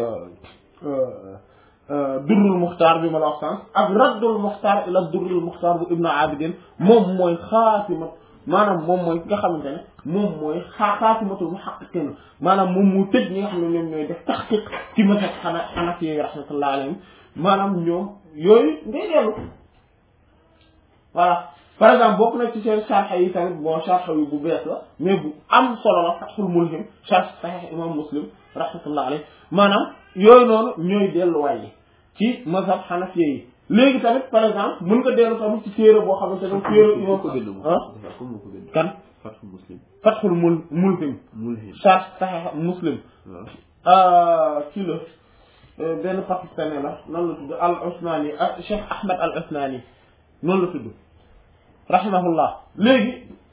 Speaker 1: durrul muxtaar bi ma la wax sànq ak raddul muxtaar ila durrul muxtaar bu ibnu abidin moom mooy xaatima maanaam moom mooy ki nga xamante ne moom mooy xaatimatul muhaqqiqin maanaam moom mu tëj ñi nga xam ne ñoom ñooy def taxqiq ci mazhab xanafi yi rahmatullah alayhim maanaam ñoom yooyu ngay dellu voilà par exemple bokk na ci seen sharh yi tamit bon sharh yu bu bees la mais bu am solo la Fathul Mulhim sharh Sahih imam Muslim rahmatullah alayhi maanaam yooyu noonu ñooy delluwaay yi ci mazhab Hanafi yi léegi tamit par exemple mën nga dellu tamit ci téere boo xamante ne téere imam kan Fathul Mulhim sharh Sahih Muslim ci la benn pakistanais la noonu la tudd al-Usmani Cheikh Ahmed al-Usmani noonu la tudd rahimahullah léegi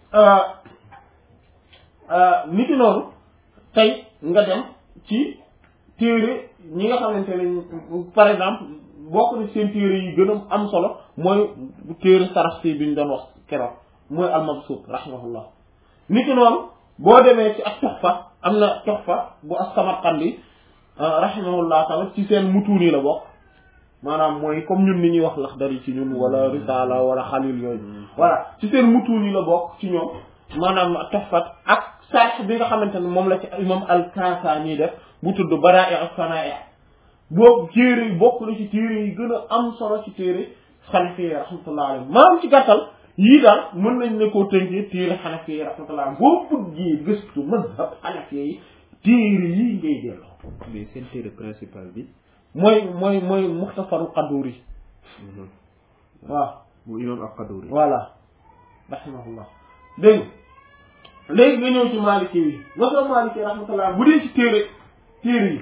Speaker 1: nit ki noonu tey nga dem ci téere ñi nga xamante ne par exemple bokk na seen téere yi gën a am solo mooy téere Sarakhsi bi ñu doon wax keroog mooy al-Mabsut rahimahullah nit ki noonu boo demee ci ak Tuhfa am na Tuhfa bu as-Samarqandi rahimahullah tamit ci seen mutuuni la bokk maanaam mooy comme ñun ni ñuy wax Laxdari ci ñun wala Risala wala Xalil yooyu voilà ci seen mutuuni la bokk ci ñoom maanaam Tuhfat ak sarh bi nga xamante ne moom la ci imam al-Kasani def bu tudd Bara'i as-Sana'i boobu téere yi bokk na ci téere yi gën a am solo ci téere Xanafi rahmatullah alayhi maanaam ci gàttal yii daal mën nañ ne koo tënkee téere Xanafi rahmatullah boo bëggee gëstu mazhab Xanafi yi téere yii ngay delloo.
Speaker 2: mais seen téere principal bi.
Speaker 1: mooy Muxtasarul Qaduri. waaw.
Speaker 2: bu imam al-Qaduri.
Speaker 1: voilà. rahimahullah dégg nga léegi nga ñëw ci Maliki yi mazhab Maliki rahmatullah bu dee ci téere yi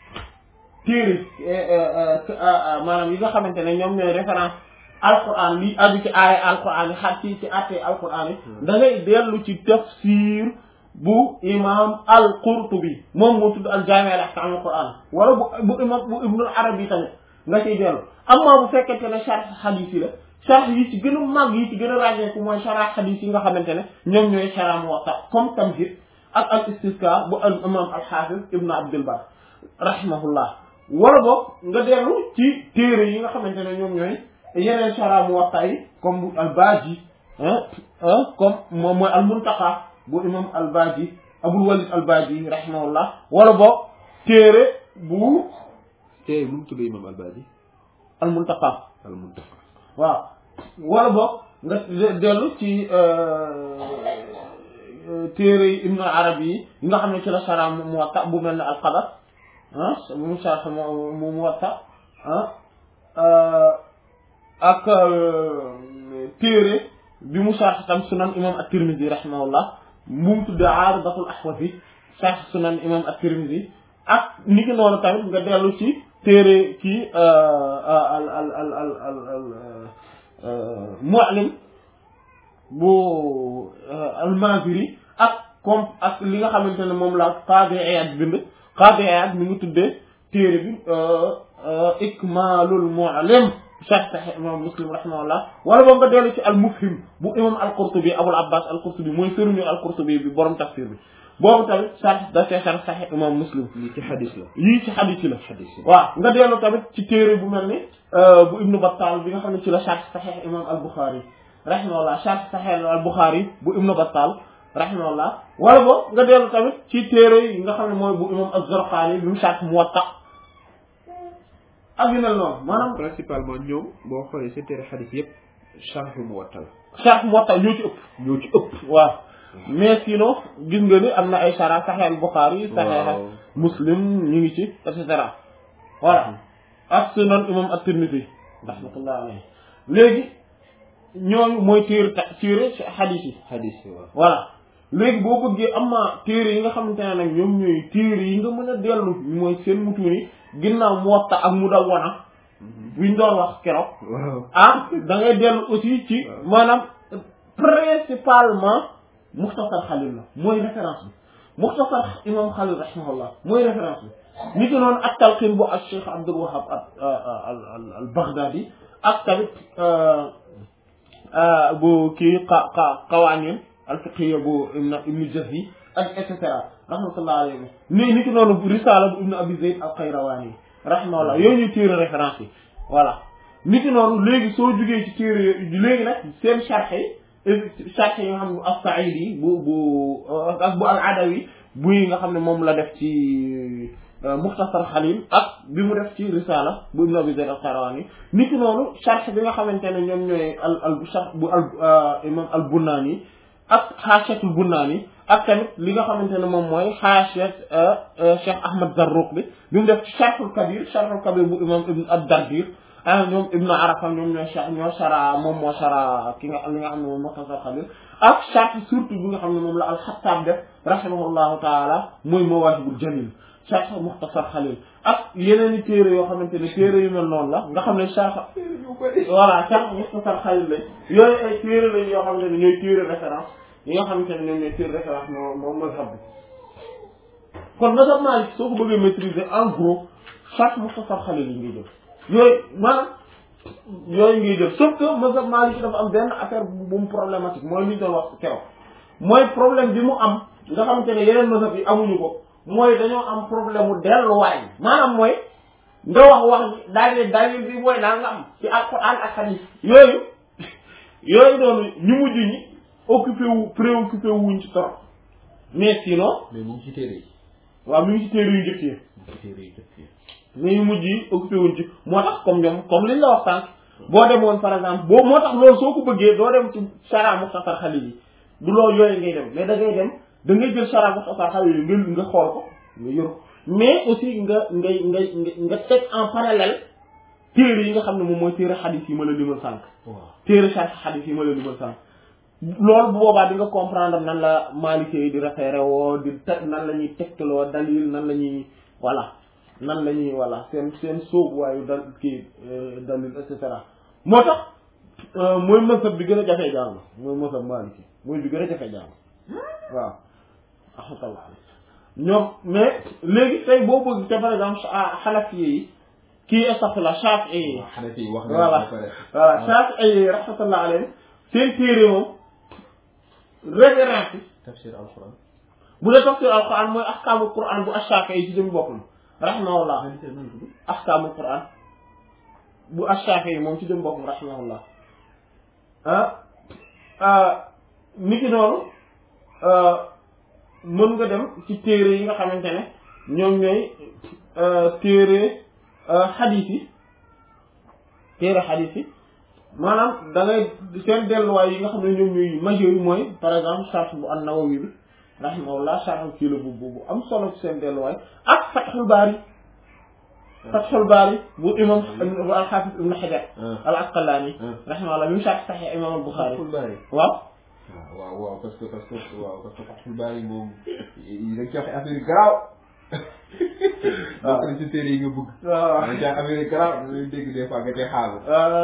Speaker 1: maanaam yi nga xamante ne ñoom ñooy référence alquran li aju ci aaya alquran yi xar ci attee alquran yi da ngay dellu ci tafsir bu imam al-Qurtubi moom moo tudd al-Jaami' al-Ahkaam al-Qur'an wala bu imam bu Ibnul Arabi tamit nga ciy dellu amma bu fekkente ne sharh hadith yi la sharh yi ci gën a màgg yi ci gën a ràññeeku mooy sharh hadith yi nga xamante ne ñoom ñooy sharh Muwatta comme Tamhid ak al-Istizkar bu al imam al-Hafiz Ibn Abdul Barr rahimahullah wala boog nga dellu ci téere yi nga xamante ne ñoom ñooy yeneen sharh Muwatta yi comme bu al-Baji comme moom mooy al-Muntaqa bu imam al-Baji Abul Walid al-Baji rahimahullah wala boog téere bu
Speaker 2: téere bu mu tudd imam al-Baji
Speaker 1: al-Muntaqa waaw wala boog nga dellu ci téere Ibn Arabi yi nga xam ne ci la sharh Muwatta bu mel ne al-Qadar bu mu sharh mu Muwatta ak téere bi mu sharh tam sunan imam at-Tirmidhi rahimahullah mu tudd Aaridatul Ahwazi sharh sunan imam at-Tirmidhi ak niki noonu tamit nga dellu ci téere kii Mu'lim bu al-Maziri ak li nga xamante ne moom la Qaadi Iyaad bind Qaadi Iyaad mi ngi tuddee téere bi Ikmaalul Mu'lim sharh Sahih imam Muslim rahimahullah wala boobu nga dellu ci al-Mufhim bu imam al-Qurtubi Abul Abbas al-Qurtubi mooy sëriñu al-Qurtubi bi borom tafsir bi boobu tamit sharh Sahih imam Muslim
Speaker 2: yii ci xadis la
Speaker 1: yi la waaw nga dellu tamit ci téere bu mel ni bu Ibn Battal bi nga xam ne ci la sharh Sahih imam al-Bukhari rahimahullah sharh Sahih al-Bukhari bu Ibn Battal rahimahullah wala boobu nga dellu tamit ci téere yi nga xam ne mooy bu imam az-Zarqani bi mu sharh Muwatta ak yu mel noonu maanaam
Speaker 2: principalement ñoom boo xoolee seen téere xadis yëpp sharh Muwatta la
Speaker 1: sharh Muwatta ñoo ci ëpp waaw mais sinon gis nga ni am na ay sharh Sahih al-Bukhari Sahih Muslim ñu ngi ci et cetera voilà ak sunan imam at-Tirmidhi rahmatullah alayhi léegi ñooñu mooy téere hadith yi
Speaker 2: hadis yi waaw.
Speaker 1: voilà léegi boo bëggee am na téere yi nga xamante ne nag ñoom ñooy téere yi nga mën a dellu mooy seen mutuuni ginnaaw Muwatta ak Mudawwana buñ doon wax keroog
Speaker 2: waaw.
Speaker 1: ah da ngay dellu aussi ci maanaam principalement Mukhtasar Khalil la mooy référence bi Mukhtasar imam Khalil rahimahullah mooy référence bi ni ki noonu ak talqin bu ak Cheikh Abdul Wahhab al Baghdadi ak tamit bu kii qawanin al fiqhiyya bu ibn Jazzi ak et cetera rahmatullah alayhi ni ki noonu bu risala bu ibn Abi Zayd al Qayrawani rahimahullah yooyu ñuy téere référence yi voilà ni ki noonu léegi soo jugee ci téere yooyu léegi nag seen sharh yi nga xam ne as-Sa'idi bu ak bu al-Adawi buy nga xam ne moom la def ci Mukhtasar Khalil ak bi mu def ci risala bu Ibn Abi Zayd al-Qayrawani ni ki noonu sharh bi nga xamante ne ñoom ñooy bu imam al-Bunani ak Hashiyatul Bunani ak tamit li nga xamante ne moom mooy Hashiyat Cheikh Ahmad Zarruq bi mu def ci Sharhul Kabir bu imam Ibn ad-Dardir ñoom Ibn Arafa ñoom ñoo shara moom moo shara li nga xam ne moom Mukhtasar Khalil ak sharh surtout bi nga xam ne moom la al-Khattab def rahimahullahu taala mooy Mawahibul Jalil sharh Mukhtasar Khalil ak yeneen i téere yoo xamante ne téere yu mel noonu la nga xam ne sharh voilà sharh Mukhtasar Khalil lañ yooyu ay téere lañ yoo xamante ne ñooy téere référence yi nga xamante ne ñoom ñooy téere référence moom mazhab bi kon mazhab Maalik soo ko bëggee maîtriser en gros sharh Mukhtasar Khalil yi ngay jël yooyu maanaam yooyu ngay jël sauf que mazhab Maalik dafa am benn affaire bu mu problématique mooy li ñu doon wax keroog mooy problème bi mu am nga xamante ne yeneen mazhab yi amuñu ko mooy dañoo am problème mu delluwaay maanaam mooy nga wax dalil bi mooy daal nga am ci alquran ak hadith yooyu doon ñu mujj ñi préoccupé wuñ ci trop mais sinon.
Speaker 2: mais mu ngi ci téere yi.
Speaker 1: waaw mi ngi ci téere yu njëkk yi. mais ñu mujj yi occupé wuñ ci moo tax comme liñ la wax sànq boo demoon par exemple moo tax loolu soo ko bëggee doo dem ci Sharh Mukhtasar Khalil yi du loolu yooyu ngay dem mais da ngay jël Sharh Mukhtasar Khalil yi nga xool ko nga yor ko mais aussi nga teg en parallèle téere yi nga xam ne moom mooy téere hadith yi ma la limal sànq. waaw téere sharh hadith yi ma la limal sànq. loolu bu boobaa di nga comprendre nan la Maliki yi di référé woo nan la ñuy tegtaloo dalil nan la ñuy seen sóobuwaayu dalil et cetera moo tax mooy mazhab bi gën a jafee jàng mooy mazhab Maliki mooy bi gën a jafee jàng waaw alhamdulillah ñoom mais léegi tey boo bëgg te par exemple Hanafi yi kii astaghfirullah Shafi'i yi voilà Shafi'i yi rahmatullah alayhim seen téere moom référence
Speaker 2: tafsir al-Quran
Speaker 1: bu dee tafsir al-Quran mooy ahkaamul Quran bu ash-Shafi'i yi ci jëm boppam rahimahullah ahkaamul Quran bu ash-Shafi'i yi moom ci jëm boppam rahimahullah niki noonu mën nga dem ci téere yi nga xamante ne ñoom ñooy téere hadith yi maanaam da ngay seen delluwaay yi nga xam ne ñoom ñooy majeur yi mooy par exemple sharh bu an-Nawawi bi rahimahullah sharh kii la bu am solo ci seen delluwaay ak Fathul Bari bu imam bu al-Hafiz Ibn Hajar al-Asqalani rahimahullah bi mu sharh Sahih imam al-Bukhari
Speaker 2: waaw parce que Fathul Bari moom dañ ci wax affaire yu garaaw waaw ci téere yi nga bëgg waaw dañ ci affaire yu garaaw dañuy dégg des fois nga tey xaaral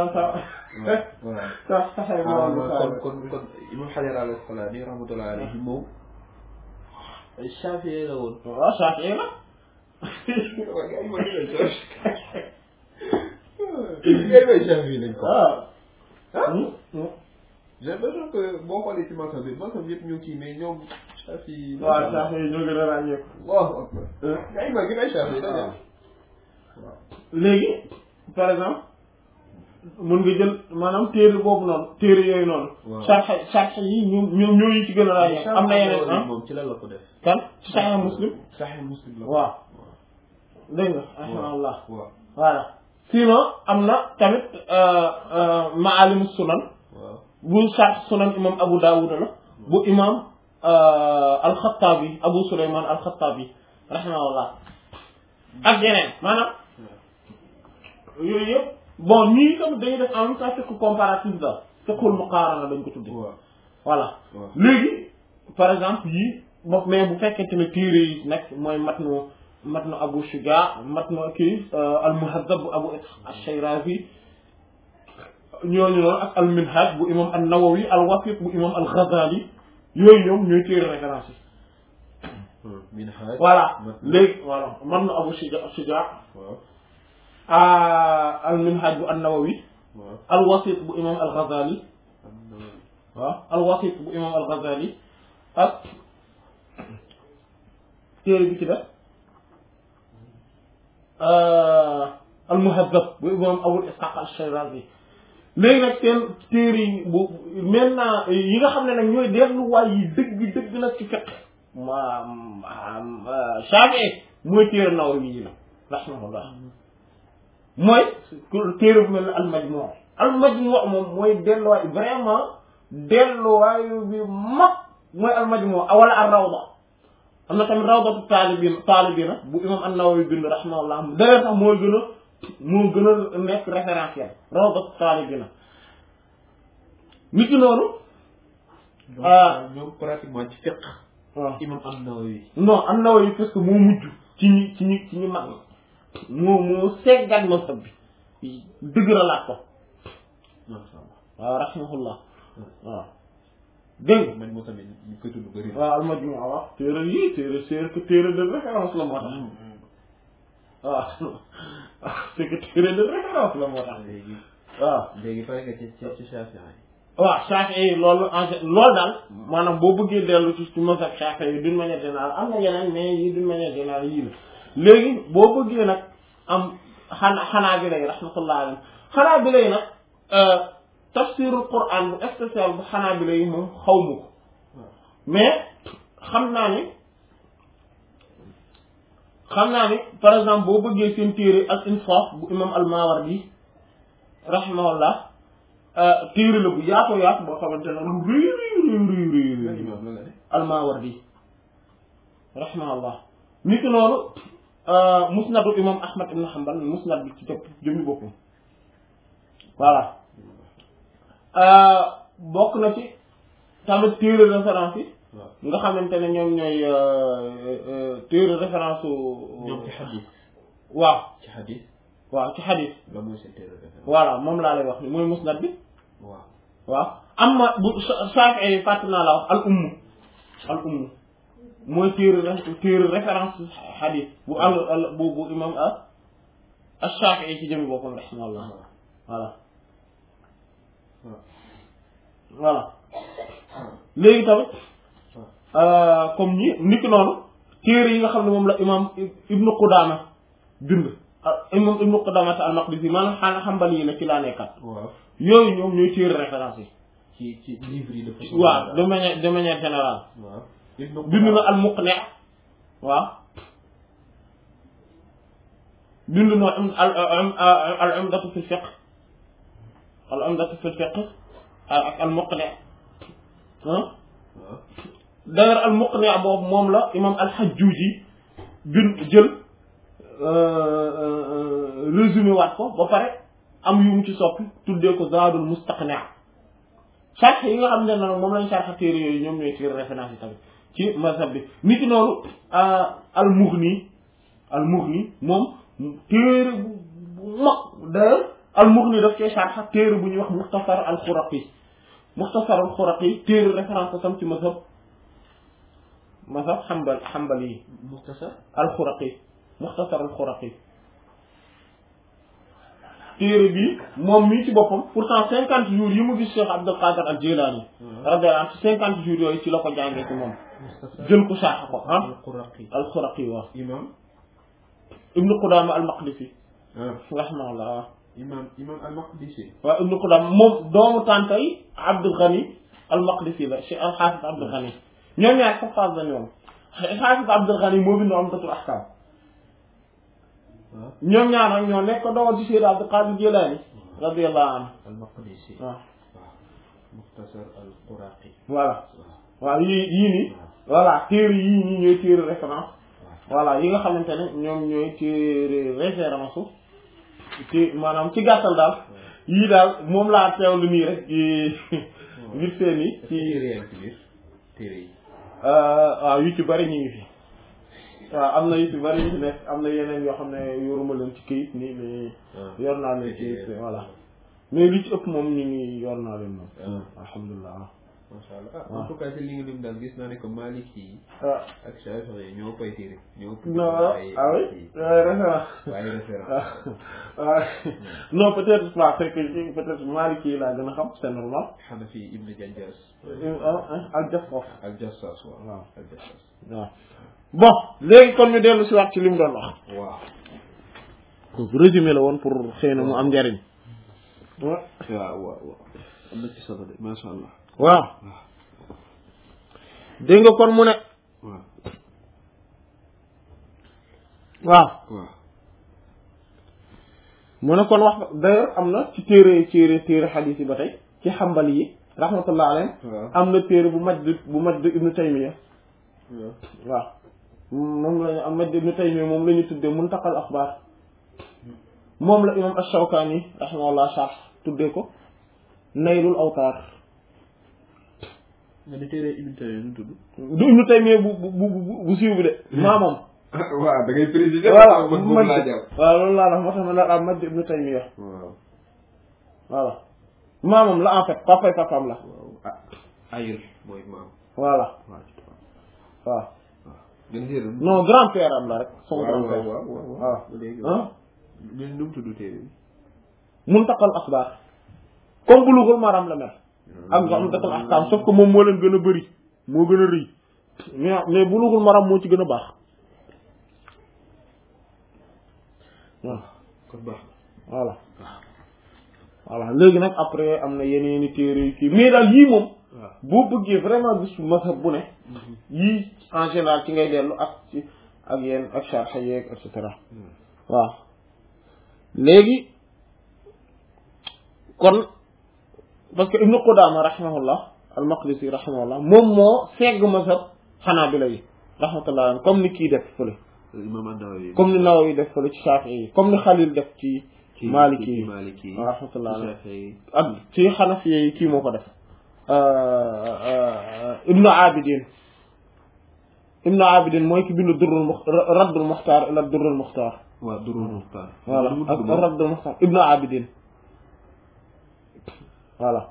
Speaker 2: kon Ibn Hajar al-Asqalani rahmatullahi alayhi moom Shafi'i la woon.
Speaker 1: waaw Shafi'i la.
Speaker 2: Shafi'i lañ ko. j'ai l'impression que boo xoolee ci masam bi yëpp ñu kii mais ñoom Shafi'i.
Speaker 1: waaw Shafi'i ñoo gën a ràññeeku.
Speaker 2: waaw
Speaker 1: léegi par exemple mën nga jël maanaam téere boobu noonu téere yooyu noonu. waaw sharh yi ñoom ñoo ci gën a ràññeeku. am na yeneen
Speaker 2: moom ci lan la ko def.
Speaker 1: kan ci Sahih Muslim.
Speaker 2: Sahih Muslim la.
Speaker 1: waaw dégg nga. alhamdulillah.
Speaker 2: waaw
Speaker 1: voilà sinon am na tamit Ma'alim Sunan. bu sharh Sunan imam Abu Dawud la. bu imam al-Khattabi Abu Sulayman al-Khattabi rahimahullah ak yeneen maanaam yooyu yëpp bon ñii tamit dañuy def en même temps fekk comparatif la fiqhul muqaarana dañ ko tuddee
Speaker 2: waaw
Speaker 1: voilà
Speaker 2: waaw
Speaker 1: léegi par exemple yii bopp mais bu fekkente ne téere yi nag mooy matnu Abu Shujaa matnu kii al-Muhazzab bu Abu Ishaq ash-Shirazi ñooñu noonu ak al-Minhaj bu imam an-Nawawi al-Wasit bu imam al-Ghazali yooyu ñoom ñooy téere référence yi
Speaker 2: Minhaj
Speaker 1: voilà léegi voilà matnu Abu Shujaa
Speaker 2: waaw
Speaker 1: al-Minhaj bu an-Nawawi
Speaker 2: waaw
Speaker 1: al-Wasit bu imam al-Ghazali waaw al-Wasit bu imam al-Ghazali ak téere bi ci def al-Muhazzab bu imam Abu Ishaq al-Shirazi léegi nag seen téere yi bu maintenant yi nga xam ne nag ñooy delluwaay yi dëgg nag ci fiqh Shafi'i mooy téere Nawawi yi la rahimahullah mooy téere bu mel ne al-Majmu' moom mooy delluwaay vraiment delluwaayu bi mag mooy al-Majmu' wala ar-Rawda am na tamit Rawdatu Taalibina bu imam an-Nawawi bind rahimahullah d'ailleurs sax moo gën a nekk référentiel Rawdatu Taalibina nit ki noonu
Speaker 2: ñoom pratiquement ci fiqh
Speaker 1: waaw
Speaker 2: imam an-Nawawi
Speaker 1: non an-Nawawi parce que moo mujj ci ñi mag moo seggat mazhab bi dëgëralaat ko
Speaker 2: masha Allah
Speaker 1: waaw rahimahullah waaw dégg
Speaker 2: man moo tamit ñu koy tudd bëri
Speaker 1: waaw al-Majmu' waaw téere yii téere de référence la moo tax waaw c'est que téere de référence la moo tax
Speaker 2: léegi
Speaker 1: waaw
Speaker 2: léegi pare nga ci Shafi'i
Speaker 1: waaw Shafi'i loolu loolu daal maanaam boo bëggee dellu ci mazhab Shafi'i d'une manière générale am na yeneen mais yi d'une manière générale yii la léegi boo bëggee nag am Hanaabila yi rahmatullah alayhim Hanaabila yi nag tafsirul Qur'an bu spécial bu Hanaabila yi moom xaw ma ko mais xam naa ni par exemple boo bëggee seen téere al-Insaaf bu imam al-Mawardi rahimahullah téere la bu yaatu boo xamante ne lu rëy al-Mawardi rahimahullah nit noonu musnadu imam Ahmad ibn Hanbal musnad bi ci topp jëmmi boppam voilà bokk na ci tamit téere référence yi nga xamante ne ñoom ñooy téere référence
Speaker 2: ñoom ci xadis
Speaker 1: waaw
Speaker 2: ci xadis
Speaker 1: la
Speaker 2: mooy seen téere référence
Speaker 1: voilà moom laa lay wax ni mooy musnad bi
Speaker 2: waaw
Speaker 1: am na bu Shafi'i fàtt naa la wax al umm mooy téere référence xadis bu bu imam Shafi'i ci jëmi boppam rahimahullah voilà léegi tamit comme niki noonu téere yi nga xam ne moom la imam Ibnu Qudaama bind imam Ibnu Qudaama al-Maqdisi maanaam Hanbali yi la ci laa nekkat yooyu ñoom ñooy téere référence yi
Speaker 2: ci livre yi de
Speaker 1: waaw de manière générale bind na al-Muqni' waaw bind na al-Umdatu fi fiqh ak al-Muqni' d'ailleurs al-Muqni' boobu moom la imam al-Hajjuji jël résumé waat ko ba pare am yu mu ci soppi tuddee ko Zaadul Mustaqni' sharh yi nga xam ne nag moom lañ sharh téere yooyu ñoom ñooy téere référence yi tamit ci mazhab bi nit ki noonu al-Mughni moom téere bu mag d'ailleurs al-Mughni daf cee sharh téere bu ñuy wax Mukhtasar al-Khuraqi téere référence tam ci mazhab Hanbali yi Mukhtasar al-Khuraqi téere bi moom mii ci boppam pourtant 50 jours yi mu gis Cheikh Abdul Qadir al-Jilani radiyallahu anhu 50 jours yooyu ci la ko jàngee ci moom jël ko sharh ko al-Khuraqi waaw
Speaker 2: imam
Speaker 1: Ibnu Qudama al-Maqdisi rahimahullah
Speaker 2: imam al-Maqdisi
Speaker 1: waaw Ibnu Qudama moom doomu tàntay Abdul Ghani al-Maqdisi la Cheikh al-Hafiz Abdul Ghani ñoom ñaar ko phase la ñoom Hafiz Abdul Ghani moo bind Umdatul Ahkam ñoom ñaar nag ñoo nekk dogal ci Cheikh Abdul Qadir Jilani radiyallahu anhu
Speaker 2: al-Maqdisi Mukhtasar al-Khuraqi
Speaker 1: voilà waaw yii nii voilà téere yii nii ñooy téere référence voilà yi nga xamante ne ñoom ñooy téere référence ci maanaam ci gàttal daal yii daal moom laa teewlu nii rek ngir seen yi ci
Speaker 2: téere yi
Speaker 1: waaw yu ci bari ñu ngi fi waaw am na yu ci bari yu ci nekk am na yeneen yoo xam ne yoruma leen ci këyit nii mais yor naa leen ci voilà mais li ci ëpp moom ñu ngi yor naa leen moom alhamdulilah
Speaker 2: masha Allah en tout cas ci li nga lim daal gis naa ne que Maliki yi ak Shafi'i yi ñoo koy téere ñoo
Speaker 1: non ah oui référence
Speaker 2: waaye référence
Speaker 1: waaw non peut-être pas c'est que peut-être Maliki yi laa gën a xam c'est normal
Speaker 2: Hanafi Ibn Janjas
Speaker 1: ak Jassas
Speaker 2: ak Jassas waaw ak Jassas
Speaker 1: waaw bon léegi kon ñu dellu si waat ci li mu doon wax
Speaker 2: waaw
Speaker 1: résumé la woon pour xëy na mu am njariñ
Speaker 2: waaw am na ci solo de masha Allah
Speaker 1: waaw dégg nga kon mu ne waaw mu ne kon wax d'ailleurs am na ci téere xadiis yi ba tey ci xambali yi rahmatullah alayhi am na téere bu Majd ibnu Taymiya waaw moom lañu am Majd ibnu Taymiya moom la ñu tuddee Muntaqal Axbaar moom la imam Ash-Shawkani rahimahullah sharh tuddee ko Naylul Awtaar
Speaker 2: nga ne téere Ibn Taymiyya nu tudd
Speaker 1: du Ibn Taymiyya bu siiw bi de maamam
Speaker 2: waaw da ngay préciser
Speaker 1: voilà
Speaker 2: moom laa jàpp
Speaker 1: waaw loolu laa la moo tax ma ne ah Majd Ibn Taymiyya
Speaker 2: waaw
Speaker 1: voilà maamam la en fait papaam la
Speaker 2: waaw ayil mooy maam
Speaker 1: voilà waaw
Speaker 2: gën
Speaker 1: non grand-père am la rek son
Speaker 2: waaw
Speaker 1: grand-père
Speaker 2: waaw léegi nu mu tudd téere bi
Speaker 1: Muntaqal Axbaar comme Bulughul Maram la mel ak Umdatul Ahkam sauf que moom moo leen gën a bëri moo gën a rëy mais Bulughul Maram moo ci gën a baax waaw
Speaker 2: kon baax
Speaker 1: voilà léegi nag après am na yeneeni téere yu kii mais daal yii moom boo bëggee vraiment gis mazhab bu ne yii en général ci ngay dellu ak yéen ak sharh yeeg et cetera waaw léegi kon parce que Ibnu Qudaama rahimahullah al-Maqdisi rahimahullah moom moo segg mazhab Hanaabila yi rahmatullah comme ni kii def fële
Speaker 2: Imam An-Nawawi
Speaker 1: comme ni Nawawi def fële ci Shaafi'i yi comme ni Xalil def ci Maliki yi rahmatullah ak ci Hanafi yi kii moo ko def Ibnu Abidin mooy ki bindu Raddul Muxtaar ila Durrul Muxtaar
Speaker 2: waaw Durrul Muxtaar
Speaker 1: voilà ak Raddul Muxtaar Ibnu Abidin voilà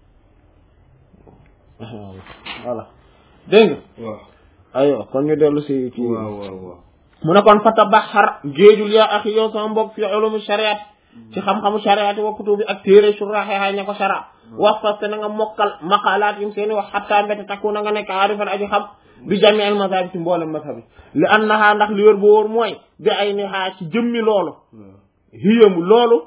Speaker 1: dégg nga
Speaker 2: waaw
Speaker 1: aywa kon ñu dellu si kii
Speaker 2: waaw
Speaker 1: mu ne kon fa tabaxar géejul yaa axi yow sama mbokk fi ulumi shariat ci xam-xamu shariat wa kutubi ak téere suraaxe xay ña ko shara wax parce que na nga mokkal maqalaat yim seeni wax xattaa mbéte takku na nga nekk aarifan aji xam bi jami al mazhab ci mboolem mazhab bi li annaha ndax li wér bu wóor mooy bi ay ni xaa ci jëmmi loolu hiyamu loolu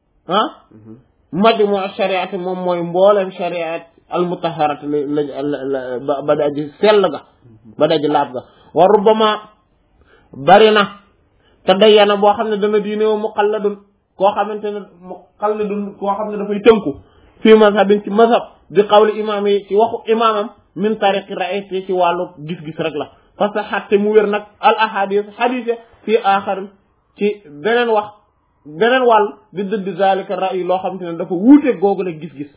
Speaker 1: majmu shariat moom mooy mboolem shariat al mutaharat ba daji sell ga ba daji laab ga wa rubbama bari na te dayyana boo xam ne dana diine woo muqalladun koo xamante ne muqalladun koo xam ne dafay tënku fii mazhabin ci mazhab di qawli imaam yi ci waxu imaamam min tariqi ra'ayati ci wàllu gis-gis rek la parce que xatte mu wér nag al ahadis xadise fii aaxarin ci beneen wàll di dëdd zalika ra'yi loo xamante ne dafa wuute googu la gis-gis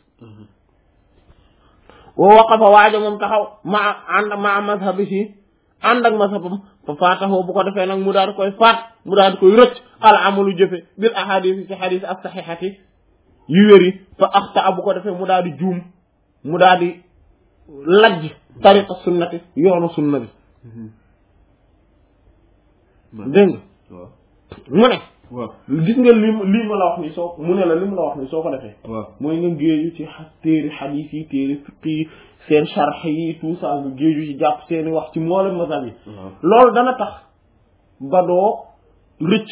Speaker 1: wa waqafa waaja moom taxaw ma mazhabihi ànd ak mazhabam fa faataxoo bu ko defee nag mu daal di koy faat mu daal di koy rëcc al amalu jëfe bil ahadis ci xadis ak saxiixati yu wér yi fa axta bu ko defee mu daal di juum mu daal di lajj tariqa sunnati yoonu sunna bi dégg nga mu ne gis nga lii ma la wax ni soo mu ne la li mu la wax ni soo ko defee mooy nga géeju ci téere xadiis yi téere fiqh yi seen sharh yi tout ça nga géeju ci jàpp seeni wax ci mboolem mazhab yi loolu dana tax ba doo rëcc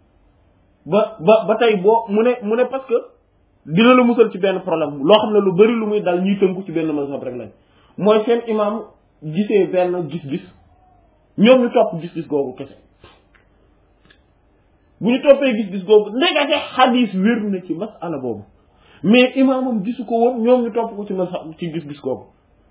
Speaker 1: ba tey boo mu ne parce que dina la musal ci benn problème loo xam ne lu bari lu muy dal ñuy tënku ci benn mazhab rek lañ mooy seen imam gisee benn gis-gis ñoom ñu topp gis-gis googu kese bu ñu toppee gis-gis googu ndekete xadiis wér na ci masala boobu mais imaamam gisu ko woon ñoom ñu topp ko ci ci gis-gis googu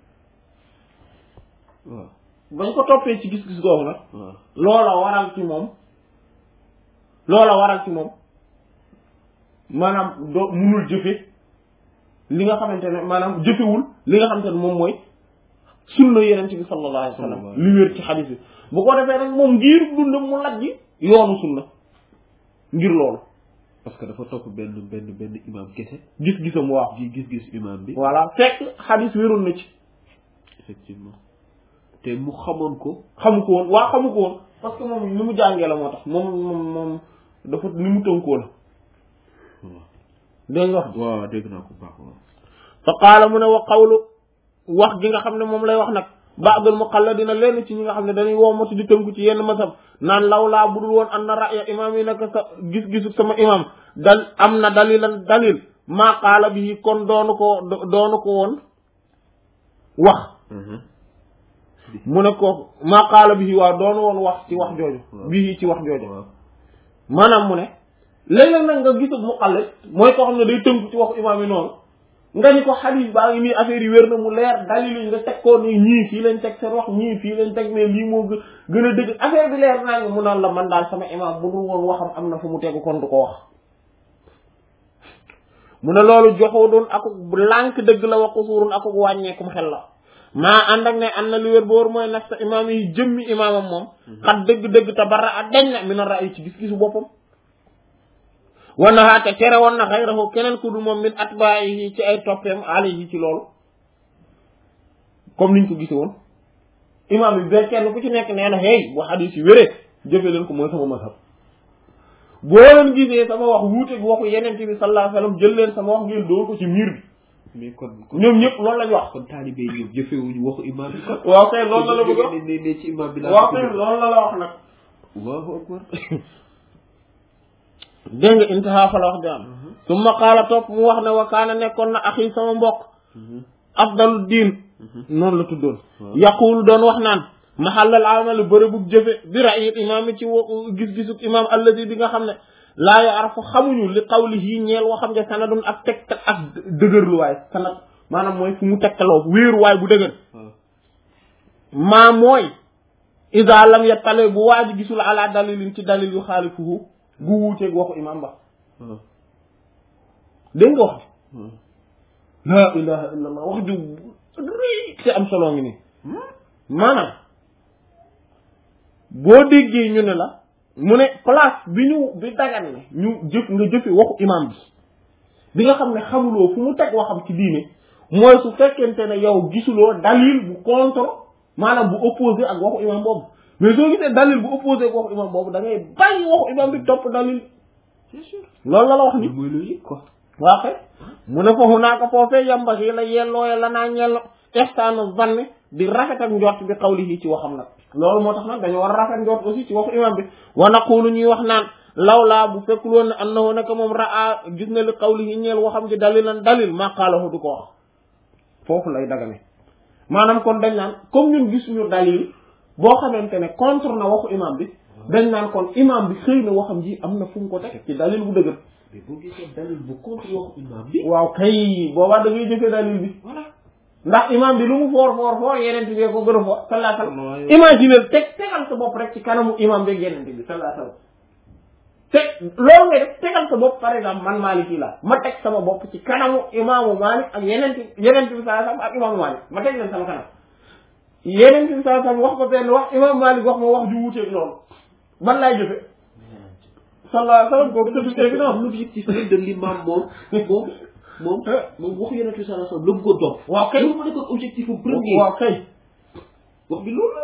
Speaker 1: bañ ko toppee ci gis-gis googu nag loola waral ci moom maanaam doo munul jëfe li nga xamante ne maanaam jëfewul li nga xamante ne moom mooy sunna yenente bi sallallahu alayhi wa sallam li wér ci xadis bi bu ko defee nag moom ngir dundam mu laj ji yoonu sunna ngir loolu
Speaker 2: parce que dafa topp benn imam kese
Speaker 1: gis-gisam waaw
Speaker 2: gis-gis imam bi
Speaker 1: voilà fekk xadis wéroon na ci
Speaker 2: effectivement te mu xamoon ko
Speaker 1: xamu ko woon waa xamu ko woon parce que moom ni mu jàngee la moo tax moom dafa ni mu tënkoo la dégg nga wax
Speaker 2: waaw dégg naa ko baax waaw
Speaker 1: fa qaala mu ne wa qawlu wax gi nga xam ne moom lay wax nag ba'dul muqalladina lenn ci ñi nga xam ne dañuy woomatu di tënku ci yenn masab naan lawlaa budul woon an na ra'ya imam yi naka sa gis-gisu sama imam am na dalil maa qaala bi kon doonu ko woon wax mu ne ko maa qaala bi waaw doonu woon wax ci wax jooju bii ci wax jooju maanaam mu ne léeg-léeg nag nga gisul muqallid mooy koo xam ne day tënku ci waxu imam yi noonu nga ni ko xadiis baa ngi nii affaire yi wér na mu leer dalil yi nga teg ko ni ñii fii lañ teg seen wax ñii fii lañ teg ne lii moo gën a dëgg affaire bi leer naa ngi mu naan la man daal sama imam bu dul woon waxam am na fu mu tegu kon du ko wax mu ne loolu joxoo doon akuk lànk dëgg la wax usurun akuk wàññeekum xel la maa ànd ak ne am na li wér boor mooy nag sa imaam yi jëmmi imaamam moom xat dëgg-dëgg te bara a dañ na mi na ra'yi ci gis-gisu boppam wannahaa te tere woon na xayrahu keneen ku dul moom min atbaa'ihi ci ay toppeem alayhi ci loolu comme niñ ko gise woon imaam yi benn kenn ku ci nekk nee na hey bu xadiis yi wéree jëfe leen ko mooy sama mazhab boo leen gisee sama wax wuuteeg waxu yeneen bi sallallahu alayhi wasallam jël leen sama wax ngeen dóor ko ci miir bi
Speaker 2: mais kon
Speaker 1: ñoom ñëpp loolu lañ wax
Speaker 2: kon taalibe yi ñoom jëfewuñu waxu imam bi kon
Speaker 1: waaw kay loolu la bëgg
Speaker 2: ne ci imam bi
Speaker 1: waaw kay loolu la wax nag
Speaker 2: Allahu akbar
Speaker 1: dégg nga intaha fa la wax di am summa qaala topp mu wax ne wa kaana nekkoon na axi sama mbokk afdalu diin noonu la tuddoon yaqulu doon wax naan mahallal amal bërëbug jëfe bi ra'yi imam yi ci gis-gisug imam alladi bi nga xam ne laa ya'rafu xamuñu li qawlihi ñeel waxam nga sanadun ak tegtal ak dëgërluwaay sanad maanaam mooy fu mu tegtaloo wéeruwaay bu dëgër maa mooy iza lam yattale bu waaji gisul ala dalilin ci dalil yu xaalifuhu gu wuuteeg waxu imam ba dégg nga wax laa ilaha illa allah wax ju rëy te am solo ngi nii maanaam boo déggee ñu ne la mu ne place bi dagan ne ñu nga jëfe waxu imam bi nga xam ne xamuloo fu mu teg waxam ci diine mooy su fekkente ne yow gisuloo dalil bu contre maanaam bu opposé ak waxu imam boobu mais soo gisee dalil bu opposé ak waxu imam boobu da ngay bàyyi waxu imam bi topp dalil
Speaker 2: c'est sûr
Speaker 1: loolu la wax ni
Speaker 2: mooy logique quoi
Speaker 1: waa kay mu ne foofu naa ko foofee yambax yi la yellooye la naa ñello ihsaanu zanni di rafet ak njort bi qawlihi ci waxam nag loolu moo tax nag dañoo war a rafet njort aussi ci waxu imam bi wa naqulu ñuy wax naan lawlaa bu fekkul woon ne annahu naka moom raa gis na li qawlihi ñeel waxam ci dalilan dalil maa qaalahu du ko wax foofu lay dagane maanaam kon dañ naan comme ñun gisuñu dalil boo xamante ne contre na waxu imam bi dañ naan kon imam bi xëy na waxam ji am na fu mu ko teg ci dalil bu dëgër
Speaker 2: mais boo gisee dalil bu contre waxu imam bi
Speaker 1: waaw kay boobaa da ngay jëfee dalil bi
Speaker 2: voilà
Speaker 1: ndax imam bi lu mu foor yeneen bi ko gën a foor sallallahu alayhi wasallam imaginer tegal sa bopp rek ci kanamu imam bi yeneen bi sallallahu alayhi wasallam loolu ngay def tegal sa bopp par exemple man Maliki la ma teg sama bopp ci kanamu imaamu Malik ak yeneen bi sallallahu alayhi wasallam ak imaamu Malik ma teg leen sama kanam yeneen bi sallallahu alayhi wasallam wax ko benn wax imam Malik wax ma wax ju wuuteeg loolu ban laay jëfe sallallahu alayhi wasallam boobu c'est évident
Speaker 2: l'objectif de l'imam moom waxu Yonent bi sallallahu alayhi wasallam la bëggoon topp
Speaker 1: waaw kay
Speaker 2: loolu moo nekkoon objectif bu premier
Speaker 1: waaw kay
Speaker 2: wax bi loolu la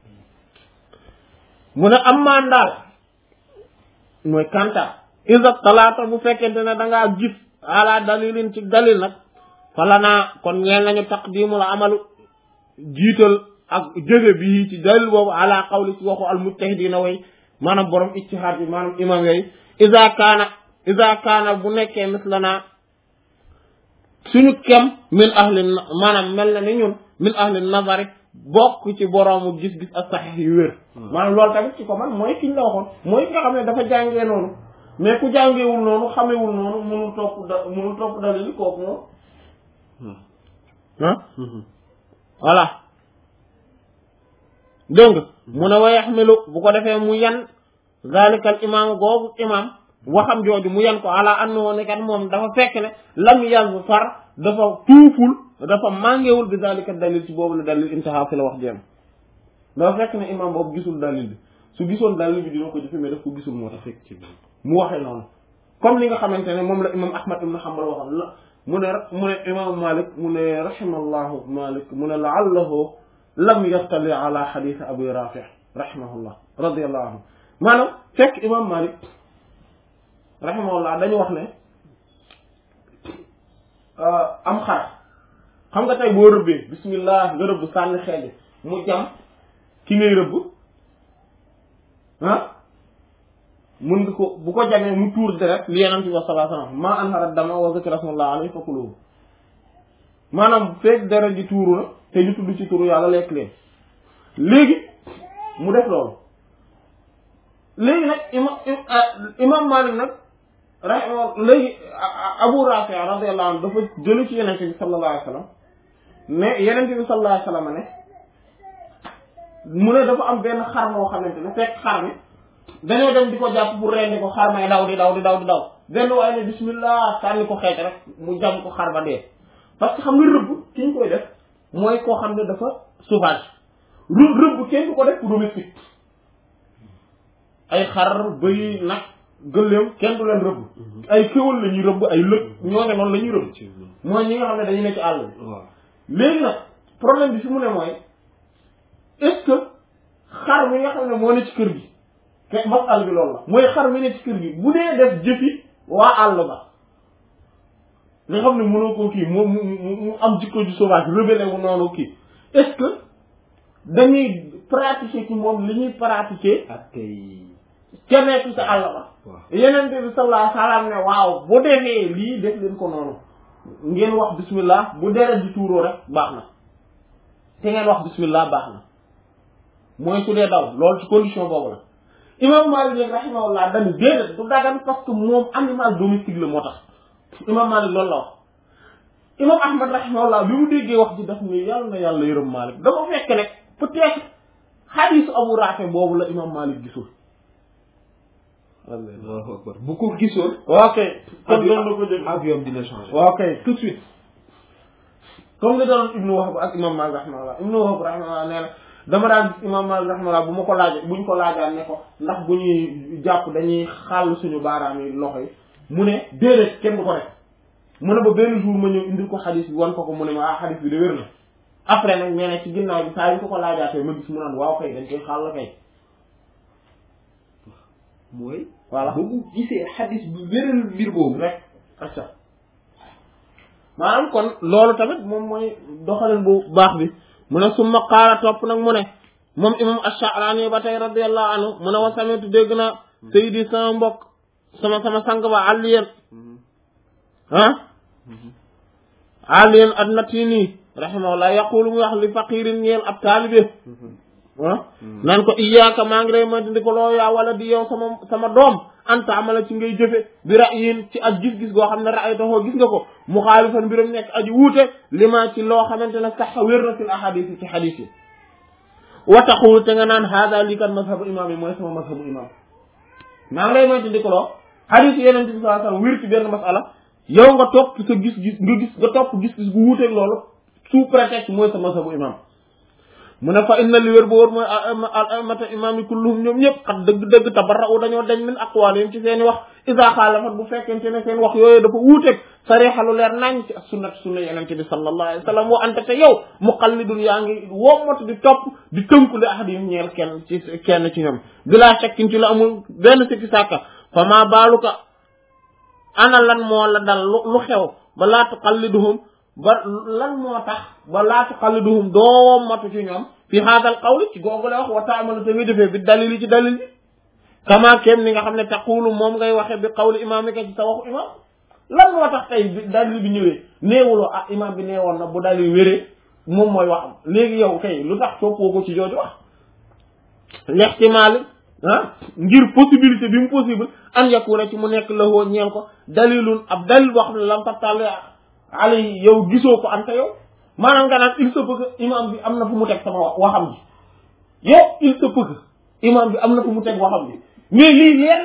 Speaker 1: mu ne am maan daal mooy kanta isa talaata bu fekkente ne da ngaa gis ala dalilin ci dalil nag fala naa kon ñeel nañu taqdimul amalu jiital ak jëfe bi ci dalil boobu ala qawli ci waxu al mujtahidina way maanaam borom ijtihaad bi maanaam imam yooyu isa kaana bu nekkee mislana suñu kem min ahli maanaam mel na ni ñun min ahli nazari bokk ci boroomu gis-gis ak saxiix yu wér maanaam loolu tamit ci ko man mooy kiñ la waxoon mooy ki nga xam ne dafa jàngee noonu mais ku jàngeewul noonu xamewul noonu mënul topp dalil kooku moom voilà dégg nga mu ne wa yaxmilu bu ko defee mu yan zalikal imaamu googu imaam waxam jooju mu yan ko ala annoo ne kat moom dafa fekk ne lam yàgg far dafa tuuful dafa màngewul bi zalika dalil ci boobu la dalil intaha fi la wax jéem dafa fekk ne imam boobu gisul dalil bi su gisoon dalil bi dina ko jëfe mais daf ko gisul moo tax effectivement mu waxee noonu comme li nga xamante ne moom la imam Ahmad ibn Hanbal waxoon la mu ne imam Malik mu ne rahimallahu Malik mu ne la'allahu lam yattali ala hadith Abi Rafi' rahimahullah radiyallahu anhu maanaam fekk imam Malik rahimahullah dañu wax ne am xar xam nga tey boo rëbbee bismillah nga rëbb sànni xeeji mu jam ki ngay rëbb mun nga ko bu ko jamee mu tuur deret li Yonent bi sallallahu alayhi wasallam ma anhara dama wa zikra rasulullahi alayhi fa kuluhu maanaam fekk deret ji tuuru na te ñu tudd ci turu yàlla lekk leen léegi mu def loolu léegi nag imam Malik nag léegi Abu Rafi radiyallahu anhu dafa jëlu ci Yonent bi sallallahu alayhi wasallam mais Yonent bi sallallahu alayhi wasallam ne mu ne dafa am benn xar moo xamante ne fekk xar mi dañoo dem di ko jàpp pour rendi ko xar may daw di daw benn waaye ne bismillah sànni ko xeet rek mu jam ko xar ba dee parce que xam nga rëbb ki ñu koy def mooy koo xam ne dafa sauvage rëbb kenn du ko def pour domestique ay xar bëy nag gëléem kenn du leen rëbb ay kéwal la ñuy rëbb ay lëg ñoo ne noonu la ñuy rëbb mooy ñi nga xam ne dañu ne ci àll bi léegi nag problème bi fi mu ne mooy est-ce que xar mi nga xam ne moo ne ci kër gi te masal bi loolu la mooy xar mi ne ci kër gi bu dee def jëfi waa àll ba nga xam ne mënoo koo kii mu am jikko ju sauvage rebelle wu noonu kii est-ce que dañuy pratiquer ci moom li ñuy pratiquer
Speaker 2: ak kay
Speaker 1: ca nekk ci àll ba Yonent bi sallallahu alayhi wasallam ne waaw bu defee lii def leen ko noonu ngeen wax bismillah bu deret di tuuroo rek baax na te ngeen wax bismillah baax na mooy su dee daw loolu ci condition boobu la imam Malik rahimahullah dañu déedéet du dagan parce que moom animal domestique la moo tax imam Malik loolu la wax imam Ahmad rahimahullah bi mu déggee wax ji daf ni yàlla na yàlla yërëm Malik dafa fekk ne peut-être xadiisu Abu Rafi boobu la imam Malik gisul
Speaker 2: Allahu akbar bu ko gisoon
Speaker 1: ok kon doon na ko jël
Speaker 2: avion dina changer
Speaker 1: ok tout de suite comme li doon Ibnu Wahb ak imam Malik rahimahullah Ibnu Wahb rahimahullah nee na dama daan gis imam Malik rahimahullah bu ma ko laajee buñ ko laajaan ne ko ndax bu ñuy jàpp dañuy xàll suñu baaraam yi loxo yi mu ne déedéet kenn du ko def mu ne ba benn jour ma ñëw indil ko xadis bi wan ko mu ne ma xadis bi de wér na après nag nee na ci ginnaaw bi saa yu ko laajaatee ma gis mu naan waaw kay dañ koy xàll kay
Speaker 2: mooy
Speaker 1: voilà
Speaker 2: ba mu gisee xadis bi wéral mbir boobu
Speaker 1: rek acca maanaam kon loolu tamit moom mooy doxalin bu baax bi mu ne summa qaala topp nag mu ne moom imam Ash-Sha'rani ba tey radiyallahu anhu mu ne wa sami'tu dégg naa sayyidi sama mbokk sama sang ba Aliyan Aliyan ad-Natini rahimahullah yaqulu mu wax li faqirin ñeel ab taalibe naan ko iyyaka maa ngi lay moytandi ko loo yaa wala di yow sama doom anta amala ci ngay jëfe bi ra'yin ci ak gis-gis goo xam ne ra'ay taxoo gis nga ko muxaalifan mbiram nekk aji wuute lima ci loo xamante ne sax wér na fil ahadis yi ci xadis yi wa taqulu te nga naan hada lii kat mazhabu imam yi mooy sama mazhabu imam maa ngi lay moytandi ko loo xadis yi Yonent bi sallallahu alayhi wasallam wér ci benn masala yow nga topp sa gis-gis nga topp gis-gis gu wuuteeg loolu sous prétexte mooy sa mazhabu imam mu ne fa inna li wér ba wóor mooy al a'immatu imaam yi kulluhum ñoom ñëpp xat dëgg tabarra'u dañoo dañ min aqwaalihim ci seen i wax iza xaalafat bu fekkente ne seen wax yooyu dafa wuuteeg sariixa lu leer nañ ci sunna Yonent bi sallallahu alayhi wa sallam wa anta te yow muqallidun yaa ngi wommatu di topp di tënku li ahadihim ñeel kenn ci ñoom bilaa shakkin ci lu amul benn sikki sàkka fa maa baaluka ana lan moo la dal lu xew ba laa tuqalliduhum ba lan moo tax ba laa tuqalliduhum doo wommatu ci ñoom fi haadal qawli ci googu la wax wa ta'malu te nga jëfee bi dalili ci dalil bi kama kem ni nga xam ne taqulu moom ngay waxe bi qawli imaamika ci sa waxu imam lan moo tax tey bi dalil bi ñëwee néewuloo ah imam bi neewoon na bu dalil wéree moom mooy waxam léegi yow kay lu tax toppoo ko ci jooju wax lextimaali ngir possibilité bi mu possible an yakuna ci mu nekk la woo ñeel ko dalilun ab dalil boo xam ne lam tattale alay yow gisoo ko anta yow maanaam nga naan il se peut que imam bi am na fu mu teg sama waxam ji yow il se peut que imam bi am na fu mu teg waxam ji mais lii leer na la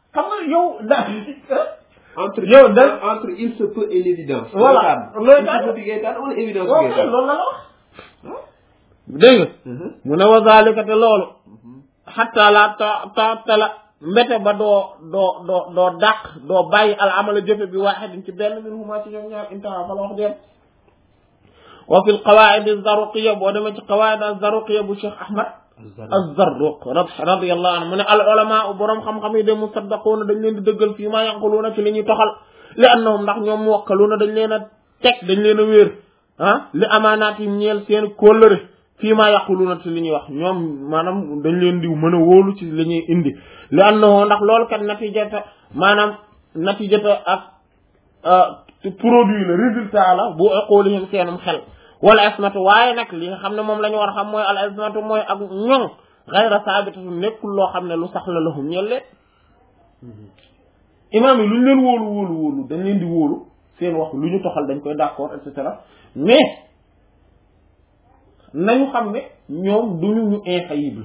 Speaker 1: xam nga yow da
Speaker 2: entre
Speaker 1: yow da
Speaker 2: entre il se peut et l'évidence.
Speaker 1: voilà
Speaker 2: loolu daal il se peut ngay tànn wala évidence ngay tànn.
Speaker 1: loolu la la wax dégg nga mu ne wa zalika te loolu xatta la tala mbete ba doo dàq doo bàyyi al amala jëfe bi waaxidin ci benn min huma ci ñoom ñaar intaha fa la wax dem wa fi l qawaid az-Zarruqiyya boo demee ci qawaid az-Zarruqiyya bu Cheikh Ahmad az-Zarruq radiyallahu anhu mu ne al ulama boroom xam-xam yi de musaddaquuna dañ leen di dëggal fii maa yanquluuna ci li ñuy toxal li annahum ndax ñoom muwakkaluuna dañ leen a teg dañ leen a wéer li amaanaat yi ñeel seen kóllëre fii maa yaquluuna ci li ñuy wax ñoom maanaam dañ leen di mën a wóolu ci li ñuy indi li annahu ndax loolu kat natijata maanaam natijata ak produit la résultat la bu uqulihim seenum xel wala ismatu waaye nag li nga xam ne moom la ñu war a xam mooy al ismatu mooy ak ñoŋ xayra saabitatu nekkul loo xam ne lu sax la lahum ñelle imaam yi lu ñu leen wóolu dañ leen di wóolu seen wax lu ñu toxal dañ koy d'accord et cetera mais nañu xam ne ñoom duñu ñu infaillible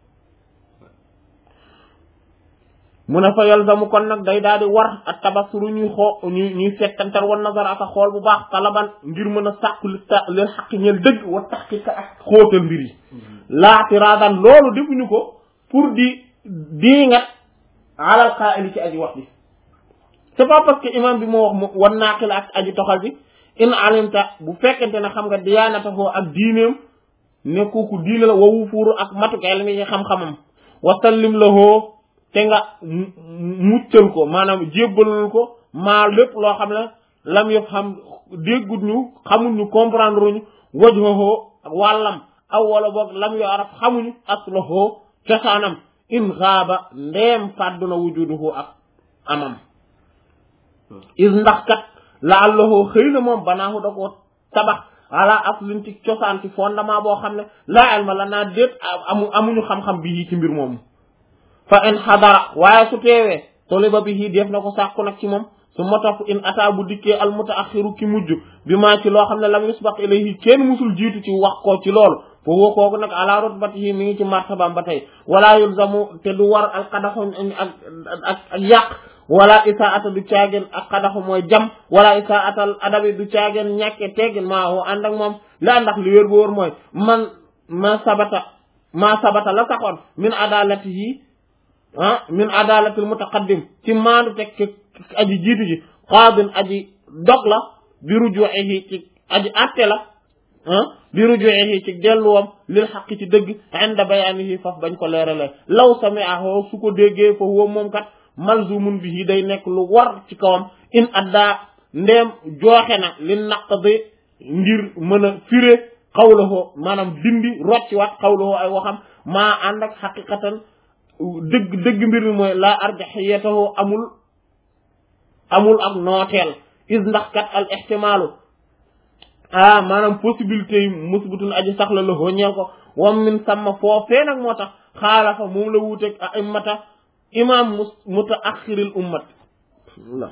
Speaker 1: mu ne fa yalzamu kon nag day daal di war ak tabassuru ñuy settantal wan nazar ak a xool bu baax talaban ngir mën a sàkku leen xaq ñeel dëgg wa taxqiqa ak xóotal mbir yi laatiradan loolu defuñu ko pour di diingat alal qaa'ili ci aji wax bi c'est pas parce que imam bi moo wax mu wan naaqil ak aji toxal bi in alimta bu fekkente ne xam nga diyaanatahoo ak diineem ne kooku diine la wawu fuuru ak matukeel mi ci xam-xamam wasallim lahoo te nga muccal ko maanaam jébbalul ko maa lépp loo xam ne lam yëpp xam déggut ñu xamuñ ñu comprendre ñu wajhoo wàllam aw wala boog lam yo araf xamuñu aslahoo cosaanam in xaaba ndeem fàdduna wujuduhu ak amam is ndax kat laallahu xëy na moom banaahu da ko tabax ala aslin ci cosaan ci fondement boo xam ne laa ilma la naa déet amuñu xam-xam bi yi ci mbir moomu fa in xadara waaye su teewee toliba bi yi def na ko sàkku nag ci moom su motof in ata bu dikkee al mutaaxiru ki mujj bi maa ci loo xam ne lam yusbaq ilayhi kenn musul jiitu ci wax ko ci loolu foofu kooku nag ala rutbatihi mi ngi ci martabaam ba tey wala yulzamu te du war al qadaxu ak yàq wala isaata du caageen ak qadaxu mooy jam wala isaatal adabi du caageen ñàkke teggin maa woo ànd ak moom la ndax li wér bu wóor mooy man ma sabata la saxoon min adalatihi min adalatil mutaqaddim ci maandu teg ci aji jiitu ji qaadin aji dog la bi rujuihi ci aji atte la bi rujuihi ci delluwam lil xaq ci dëgg inda bayanihi faf bañ ko leeralee law sami'ahu su ko déggee fa huwa moom kat malzumun bihi day nekk lu war ci kawam in adda ndeem jooxe na li naqdi ngir mën a firé xawlahu maanaam dindi rocci wat xawlahu ay waxam maa ànd ak xaqiqatan dëgg mbir mi mooy la arjahiyatahu amul ak nooteel is ndax kat al ihtimaalu maanaam possibilité yi musbutun aji saxla la ñeel ko wam min sàmma foofee nag moo tax xaalafa moom la wuuteeg a'immata imam mutaaxiril ummat la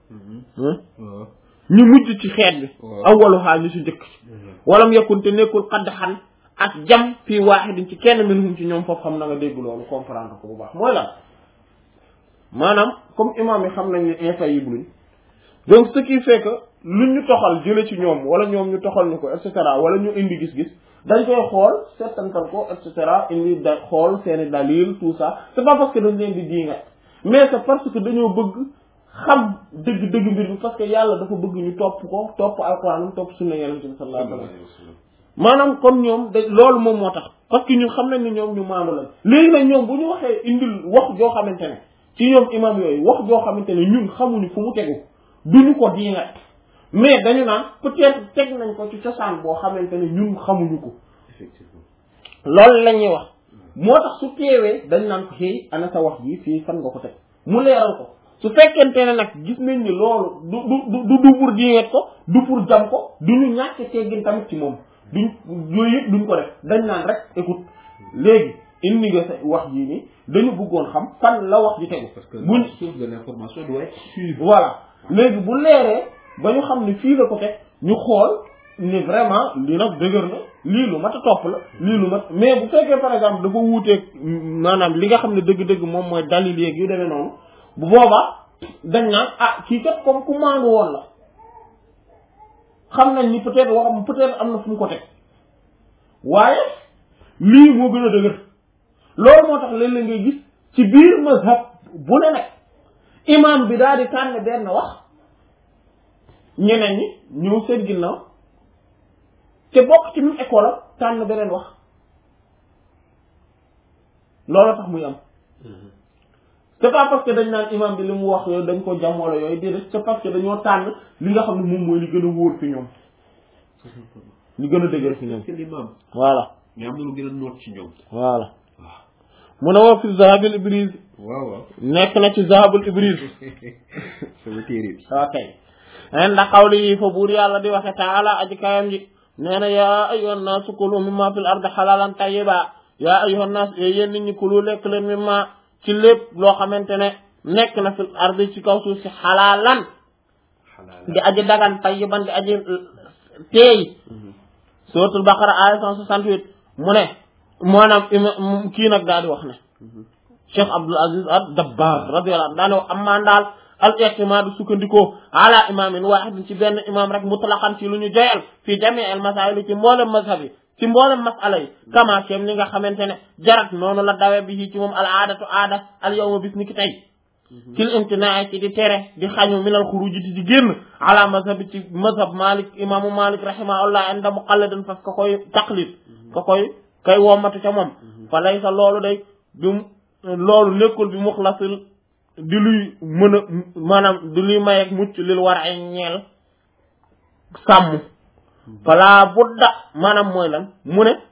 Speaker 1: ñu mujj ci xeet bi awwaluha ñu ci njëkk walam yakun te nekkul qaddaxan ak jam fii waaxidin ci kenn minhum ci ñoom foofu xam na nga dégg loolu comprendre ko bu baax mooy lan maanaam comme imam yi xam nañ ne infaillible donc ce qui fait que lu ñu toxal jële ci ñoom wala ñoom ñu toxal ñu ko et cetera wala ñu indi gis-gis dañ koy xool settantal ko et cetera indi da xool seeni dalil tout ça c'est pas parce que dañ leen di diingat mais c'est parce que dañoo bëgg xam dëgg mbir bi parce que yàlla dafa bëgg ñu topp ko topp alquran topp sunna yonent bi sallallahu alayhi wasallam maanaam kon ñoom loolu moom moo tax parce que ñun xam nañ ne ñoom ñu maandu lañ léegi nag ñoom bu ñu waxee indil wax joo xamante ne ci ñoom imam yooyu wax joo xamante ne ñun xamuñu fu mu tegu duñu ko diingat mais dañu naan peut-être teg nañ ko ci cosaan boo xamante ne ñun xamuñu ko
Speaker 2: effectivement
Speaker 1: loolu la ñuy wax moo tax su teewee dañ naan ko xëy ana sa wax ji fii fan nga ko teg mu leeral ko su fekkente ne nag gis nañ ni loolu du pour diingat ko du pour jam ko duñu ñàkk teggin tamit ci moom duñ yooyu yëpp duñ ko def dañ naan rek écoute léegi indi nga sa wax jii nii dañu bëggoon xam fan la wax ji tegu
Speaker 2: parce que
Speaker 1: buñ
Speaker 2: source de l'information doit être suivie.
Speaker 1: voilà léegi bu leeree ba ñu xam ne fii la ko teg ñu xool ni vraiment lii nag dëgër na lii lu mat a topp la lii lu mat mais bu fekkee par exemple dafa wuuteeg maanaam li nga xam ne dëgg-dëgg moom mooy dalil yeeg yu demee noonu bu boobaa dañ naan ah kii kat comme ku maandu woon la xam nañ ni peut-être waxam peut-être am na fu mu ko teg waaye lii moo gën a dëgër loolu moo tax léeg-léeg ngay gis ci biir mazhab bu ne nag imam bi daal di tànn benn wax ñeneen ñi ñëw seen ginnaaw te bokk ci même école am tànn beneen wax loolu tax muy am c'est pas parce que dañ naan imam bi li mu wax yooyu dañ ko jam wala yooyu déedéet c'est parce que dañoo tànn li nga xam ne moom mooy li gën a wóor fi ñoom li gën a dëgër fi ñoom
Speaker 2: c'est l'imam
Speaker 1: voilà
Speaker 2: mais am na lu gën a noot ci ñoom
Speaker 1: voilà mu ne woo fi zahabul ibris
Speaker 2: waaw
Speaker 1: nekk na ci zahabul ibris
Speaker 2: sama téere bi
Speaker 1: ok ndax xawli yi fa buur yàlla di waxe taala aji kayam ji nee na yaa ayyuhan naas kulu mimma fil ardi halalan tayyiba yaa ayyuhan naas yéen nit ñi kulu lekk leen mimma ci lépp loo xamante ne nekk na fil ardi ci kaw suuf si halalan di aji dagan tayyiban di aji teey suratul baqara aya 168 mu ne maanaam kii nag daal di wax ne Cheikh Abdul Aziz ad-Dabbar radiyallahu anhu daane wax ammaa daal al i'timaadu sukkandikoo ala imaamin waahidin ci benn imaam rek mutlaqan ci lu ñu joyal fii jamii al masaa'il ci mboolem mazhab yi ci mboolem masala yi kama kem li nga xamante ne jarat noonu la dawe bi ci moom al aadatu aada al yawma bis ni ki tey ci imtinaa ci di tere di xañu minal xuruji di génn ala mazhab ci mazhab Malik imaamu Malik rahimahullah inda muqalladin fas ka koy taqlid ka koy wommatu ca moom fa laysa loolu day loolu nekkul bi muxlasil di luy mën a maanaam di luy mayeeg mucc lil war ay ñeel sàmm fala budda maanaam mooy lan mu ne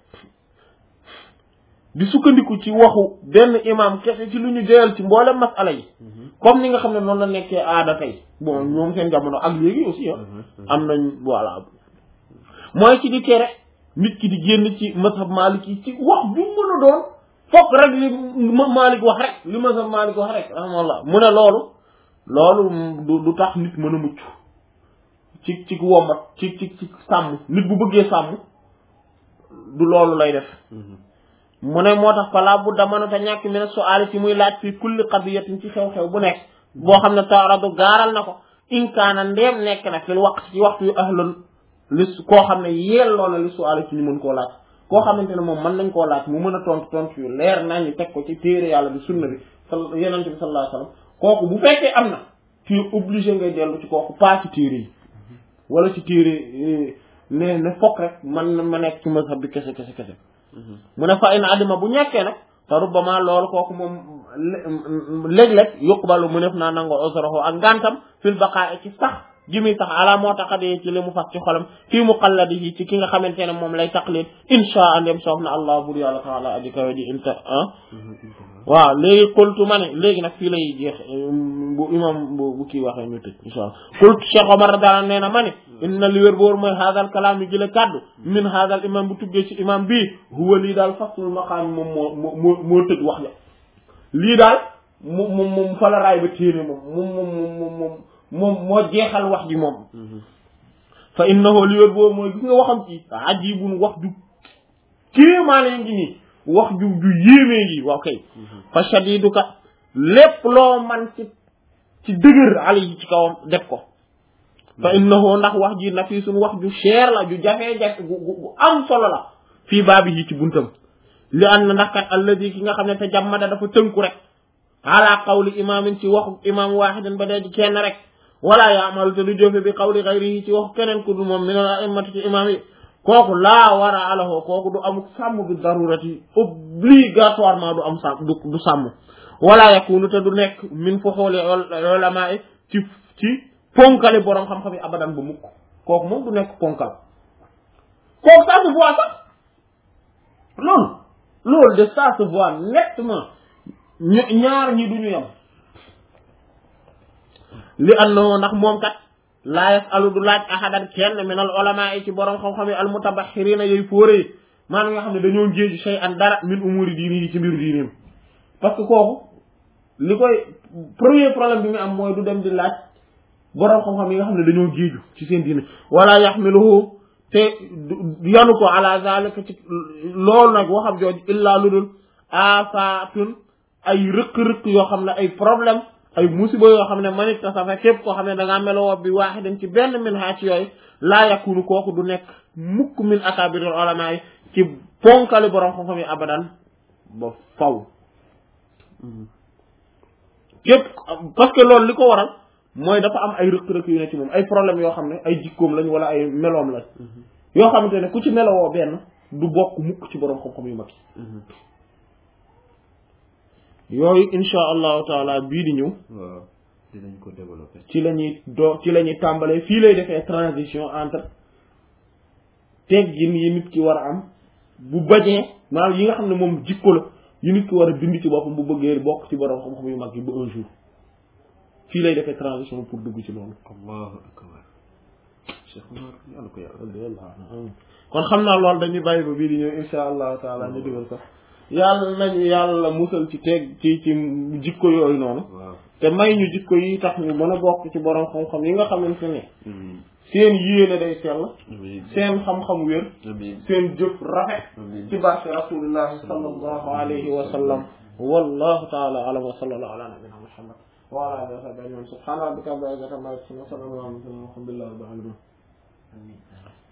Speaker 1: di sukkandiku ci waxu benn imam kese ci lu ñu joyal ci mboolem masala yi comme ni nga xam ne noonu la nekkee aada tey bon ñoom seen jamono ak léegi aussi am nañ voilà mooy ci di tere nit ki di génn ci mazhab Malik yi ci wax bu mën a doon fokk rek li Malik wax rek li mazhab Malik wax rek rahmallah mu ne loolu du tax nit mën a mucc ci wommat ci sàmm nit bu bëggee sàmm du loolu lay def mu ne moo tax fala bu damanu te ñàkk mi ne su'aali ci muy laaj fii kulli qadiyatin ci xew-xew bu nekk boo xam ne taaradu gaaral na ko inkaana ndeem nekk na fil waqt ci waxtu yu ahlul li koo xam ne yelloo na li su'aali ci ñu mën koo laaj koo xamante ne moom mën nañ koo laaj mu mën a tontu yu leer nañu teg ko ci téere yàlla bi sunna bi yonent bi sallallahu alayhi wasallam kooku bu fekkee am na tu es obligé ngay dellu ci kooku pas ci téere yi wala ci téere ne fokk rek man ma nekk ci mazhab bi kese mu ne fa in adima bu ñàkkee nag fa rubbama loolu kooku moom léeg-léeg yuqbalu mu nef naa nangoo usrahu ak ngantam fil baqaa'i ci sax ji muy sax ala moo taxadee ci li mu fas ci xolam fii muqalladihi ci ki nga xamante ne moom lay taqlid insha ndem soof na allah bur yàlla taala aji kawe ji waaw léegi qultu ma ne léegi nag fii lay jeex bu imam bu kii waxee ñu tëj insha allah qultu Cheikh Omar daana nee na ma ne inna li wér boor mooy haadal kalaam yi jële kàddu min haadal imam bu tuggee ci imam bii huwa lii daal faslul maqaam moom moo tëj wax ja lii daal moom fa la raay ba téene moom moo jeexal wax ji moom fa innahu li wér boobu mooy gis nga waxam ci ajibun wax ju kéemaane ngi nii wax ju yéemee ngi waaw kay fa shadiduka lépp loo man ci dëgër ali yi ci kawam def ko fa innahu ndax wax ji nafisun wax ju cher la ju jafe-jafe gu am solo la fii baabi yi ci buntam li an na ndax kat alladi ki nga xam ne te jammada dafa tënku rek ala qawli imaamin ci waxu imam waahidin ba dee ci kenn rek wala yaamalu te du jëfe bi qawli ghayrihi ci waxu keneen ku du moom min al a'immati ci imam yi kooku laa war a alahoo kooku du amuk sàmm bi darurati obligatoirement du am sàmm du sàmm wala yakunu te du nekk min fuhuli ulama yi ci ponkali boroom xam-xam yi abadan bu mukk kooku moom du nekk ponkal kooku ça se voit sax loolu de ça se voit nettement ñaar ñi duñu yam li annahu ndax moom kat laa yasalu du laaj ahadan kenn min al ulama yi ci borom xam-xam yi al mutabahhirina yooyu fóoree maanaam nga xam ne dañoo géeju shay an dara min umuri diini yi ci mbiru diineem parce que kooku li koy premier problème bi mu am mooy du dem di laaj borom xam-xam yi nga xam ne dañoo géeju ci seen diine wala yaxmiluhu te yanu ko ala zalika ci loolu nag waxam jooju illaa lu dul afaatun ay rëq-rëq yoo xam ne ay problème ay musiba yoo xam ne manit tasafa képp koo xam ne da ngaa meloo bi waaxi dem ci benn min haa ci yooyu laa yakunu kooku du nekk mukk min akabiril ulama yi ci ponkali borom xam-xam yi abadan ba faw képp parce que loolu li ko waral mooy dafa am ay rëq-rëq yu ne ci moom ay problème yoo xam ne ay jikkoom lañ wala ay meloom lañ yoo xamante ne ku ci melowoo benn du bokk mukk ci borom xam-xam yu mag yi yooyu insha allahu taala bii di ñëw
Speaker 2: waaw dinañ ko développer
Speaker 1: ci la ñuy tàmbalee fii lay defee transition entre teggin yi nit ki war a am bu bañee maanaam yi nga xam ne moom jikko la yu nit ki war a bind ci boppam bu bëggee bokk ci borom xam-xam yu mag yi ba un jour fii lay defee transition pour dugg ci loolu
Speaker 2: allahu akbar Cheikh Omar yàlla ko yàlla
Speaker 1: kon xam naa loolu dañuy bàyyi ba bii di ñëw insha allahu taala ñu dugal ko yàlla nañu yàlla musal ci ci jikko yooyu noonu te may ñu jikko yi tax ñu mën a bokk ci borom xam-xam yi nga xamante ne seen yéene day sell seen xam-xam wér seen jëf rafet ci barke rasulillahi sallallahu alayhi wa sallam wallahu taala alam wa sallallahu ala nabina muhammad wa ala alihi wa sahbihi ajmain subhana rabbika rabbil izzati amma yasifun wa salamun ala al mursalin walhamdulillahi rabbil alamin